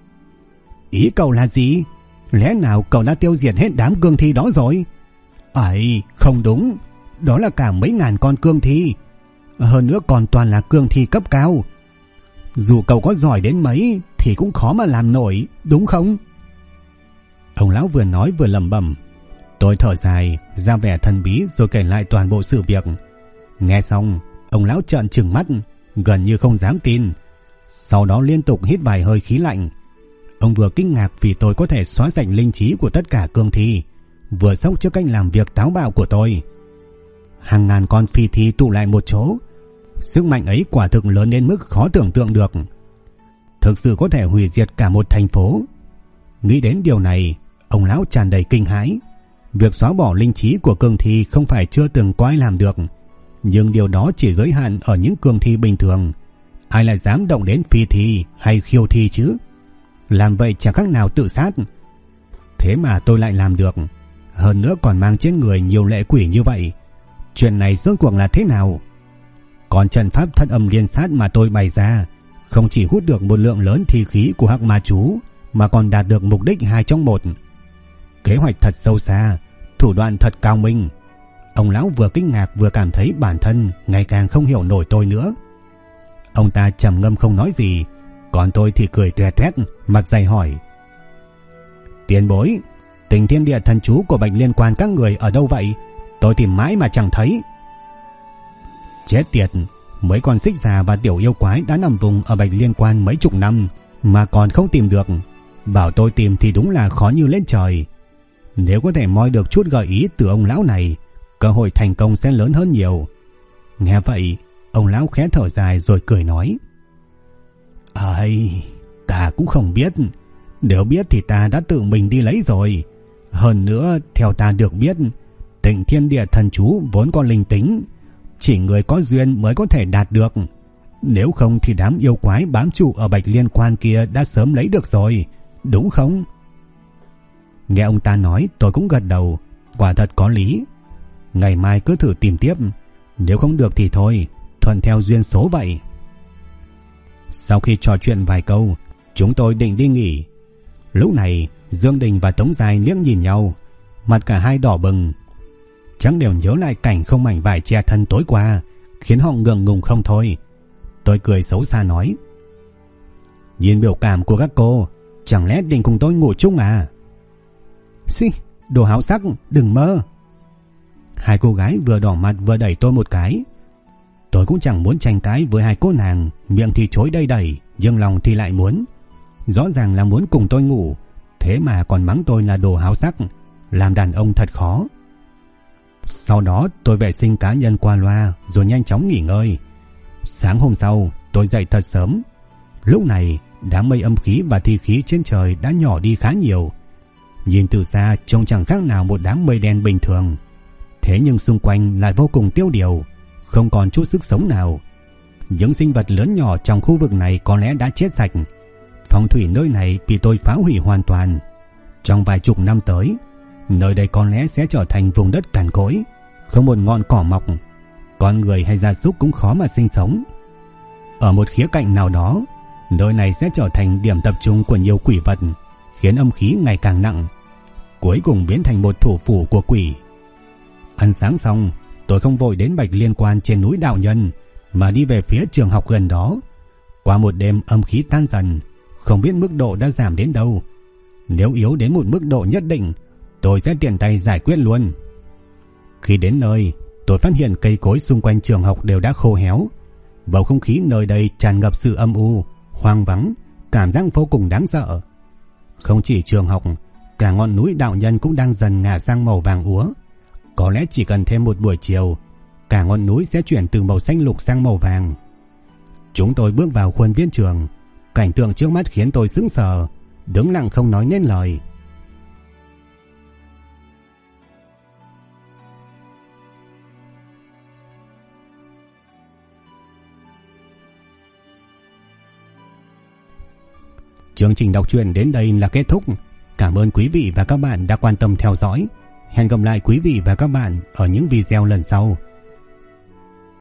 Ý cậu là gì? Lẽ nào cậu đã tiêu diệt hết đám cương thi đó rồi? Ấy, không đúng, đó là cả mấy ngàn con cương thi, hơn nữa còn toàn là cương thi cấp cao. Dù cậu có giỏi đến mấy thì cũng khó mà làm nổi, đúng không? Ông lão vừa nói vừa lẩm bẩm. Tôi thở dài, ra vẻ thần bí rồi kể lại toàn bộ sự việc. Nghe xong, ông lão trợn trừng mắt, gần như không dám tin. Sau đó liên tục hít vài hơi khí lạnh. Ông vừa kinh ngạc vì tôi có thể xóa sạch linh trí của tất cả cương thi, vừa sốc trước cách làm việc táo bạo của tôi. Hàng ngàn con phi thi tụ lại một chỗ, sức mạnh ấy quả thực lớn đến mức khó tưởng tượng được. Thực sự có thể hủy diệt cả một thành phố. Nghĩ đến điều này, ông lão tràn đầy kinh hãi. Việc xóa bỏ linh trí của cương thi không phải chưa từng có ai làm được, nhưng điều đó chỉ giới hạn ở những cương thi bình thường. Ai lại dám động đến phi thi hay khiêu thi chứ? Làm vậy chẳng khác nào tự sát. Thế mà tôi lại làm được, hơn nữa còn mang trên người nhiều lệ quỷ như vậy. Chuyện này rốt cuộc là thế nào? Còn trận pháp thất âm liên sát mà tôi bày ra không chỉ hút được một lượng lớn thi khí của hắc ma chú, mà còn đạt được mục đích 2 trong 1. Kế hoạch thật sâu xa, thủ đoạn thật cao minh. Ông lão vừa kinh ngạc vừa cảm thấy bản thân ngày càng không hiểu nổi tôi nữa. Ông ta trầm ngâm không nói gì, còn tôi thì cười toét toét, mặt dày hỏi: Tiền bối, Tình Thiên Địa thần chú của Bạch Liên Quan các người ở đâu vậy? Tôi tìm mãi mà chẳng thấy. Chết tiệt, mấy con xích già và tiểu yêu quái đã nằm vùng ở Bạch Liên Quan mấy chục năm mà còn không tìm được. Bảo tôi tìm thì đúng là khó như lên trời. Nếu có thể moi được chút gợi ý từ ông lão này, cơ hội thành công sẽ lớn hơn nhiều. Nghe vậy, ông lão khẽ thở dài rồi cười nói: Ta cũng không biết. Nếu biết thì ta đã tự mình đi lấy rồi. Hơn nữa, theo ta được biết, Tịnh Thiên Địa thần chú vốn có linh tính, chỉ người có duyên mới có thể đạt được. Nếu không thì đám yêu quái bám trụ ở Bạch Liên Quan kia đã sớm lấy được rồi, đúng không? Nghe ông ta nói, tôi cũng gật đầu, quả thật có lý. Ngày mai cứ thử tìm tiếp, nếu không được thì thôi, thuận theo duyên số vậy. Sau khi trò chuyện vài câu, chúng tôi định đi nghỉ. Lúc này, Dương Đình và Tống Giai liếc nhìn nhau, mặt cả hai đỏ bừng. Chẳng đều nhớ lại cảnh không mảnh vải che thân tối qua, khiến họ ngượng ngùng không thôi. Tôi cười xấu xa nói: Nhìn biểu cảm của các cô, chẳng lẽ định cùng tôi ngủ chung à? Xì, đồ háo sắc, đừng mơ. Hai cô gái vừa đỏ mặt vừa đẩy tôi một cái. Tôi cũng chẳng muốn tranh cãi với hai cô nàng, miệng thì chối đầy đẩy, nhưng lòng thì lại muốn. Rõ ràng là muốn cùng tôi ngủ, thế mà còn mắng tôi là đồ háo sắc, làm đàn ông thật khó. Sau đó tôi vệ sinh cá nhân qua loa rồi nhanh chóng nghỉ ngơi. Sáng hôm sau tôi dậy thật sớm. Lúc này đám mây âm khí và thi khí trên trời đã nhỏ đi khá nhiều. Nhìn từ xa trông chẳng khác nào một đám mây đen bình thường. Thế nhưng xung quanh lại vô cùng tiêu điều, không còn chút sức sống nào. Những sinh vật lớn nhỏ trong khu vực này có lẽ đã chết sạch. Phong thủy nơi này bị tôi phá hủy hoàn toàn. Trong vài chục năm tới, nơi đây có lẽ sẽ trở thành vùng đất cằn cỗi, không một ngọn cỏ mọc, con người hay gia súc cũng khó mà sinh sống. Ở một khía cạnh nào đó, nơi này sẽ trở thành điểm tập trung của nhiều quỷ vật, khiến âm khí ngày càng nặng, cuối cùng biến thành một thủ phủ của quỷ. Ăn sáng xong, tôi không vội đến Bạch Liên Quan trên núi Đạo Nhân, mà đi về phía trường học gần đó. Qua một đêm âm khí tan dần, không biết mức độ đã giảm đến đâu. Nếu yếu đến một mức độ nhất định, tôi sẽ tiện tay giải quyết luôn. Khi đến nơi, tôi phát hiện cây cối xung quanh trường học đều đã khô héo. Bầu không khí nơi đây tràn ngập sự âm u, hoang vắng, cảm giác vô cùng đáng sợ. Không chỉ trường học, cả ngọn núi Đạo Nhân cũng đang dần ngả sang màu vàng úa. Có lẽ chỉ cần thêm một buổi chiều, cả ngọn núi sẽ chuyển từ màu xanh lục sang màu vàng. Chúng tôi bước vào khuôn viên trường. Cảnh tượng trước mắt khiến tôi sững sờ, đứng lặng không nói nên lời. Chương trình đọc truyện đến đây là kết thúc. Cảm ơn quý vị và các bạn đã quan tâm theo dõi. Hẹn gặp lại quý vị và các bạn ở những video lần sau.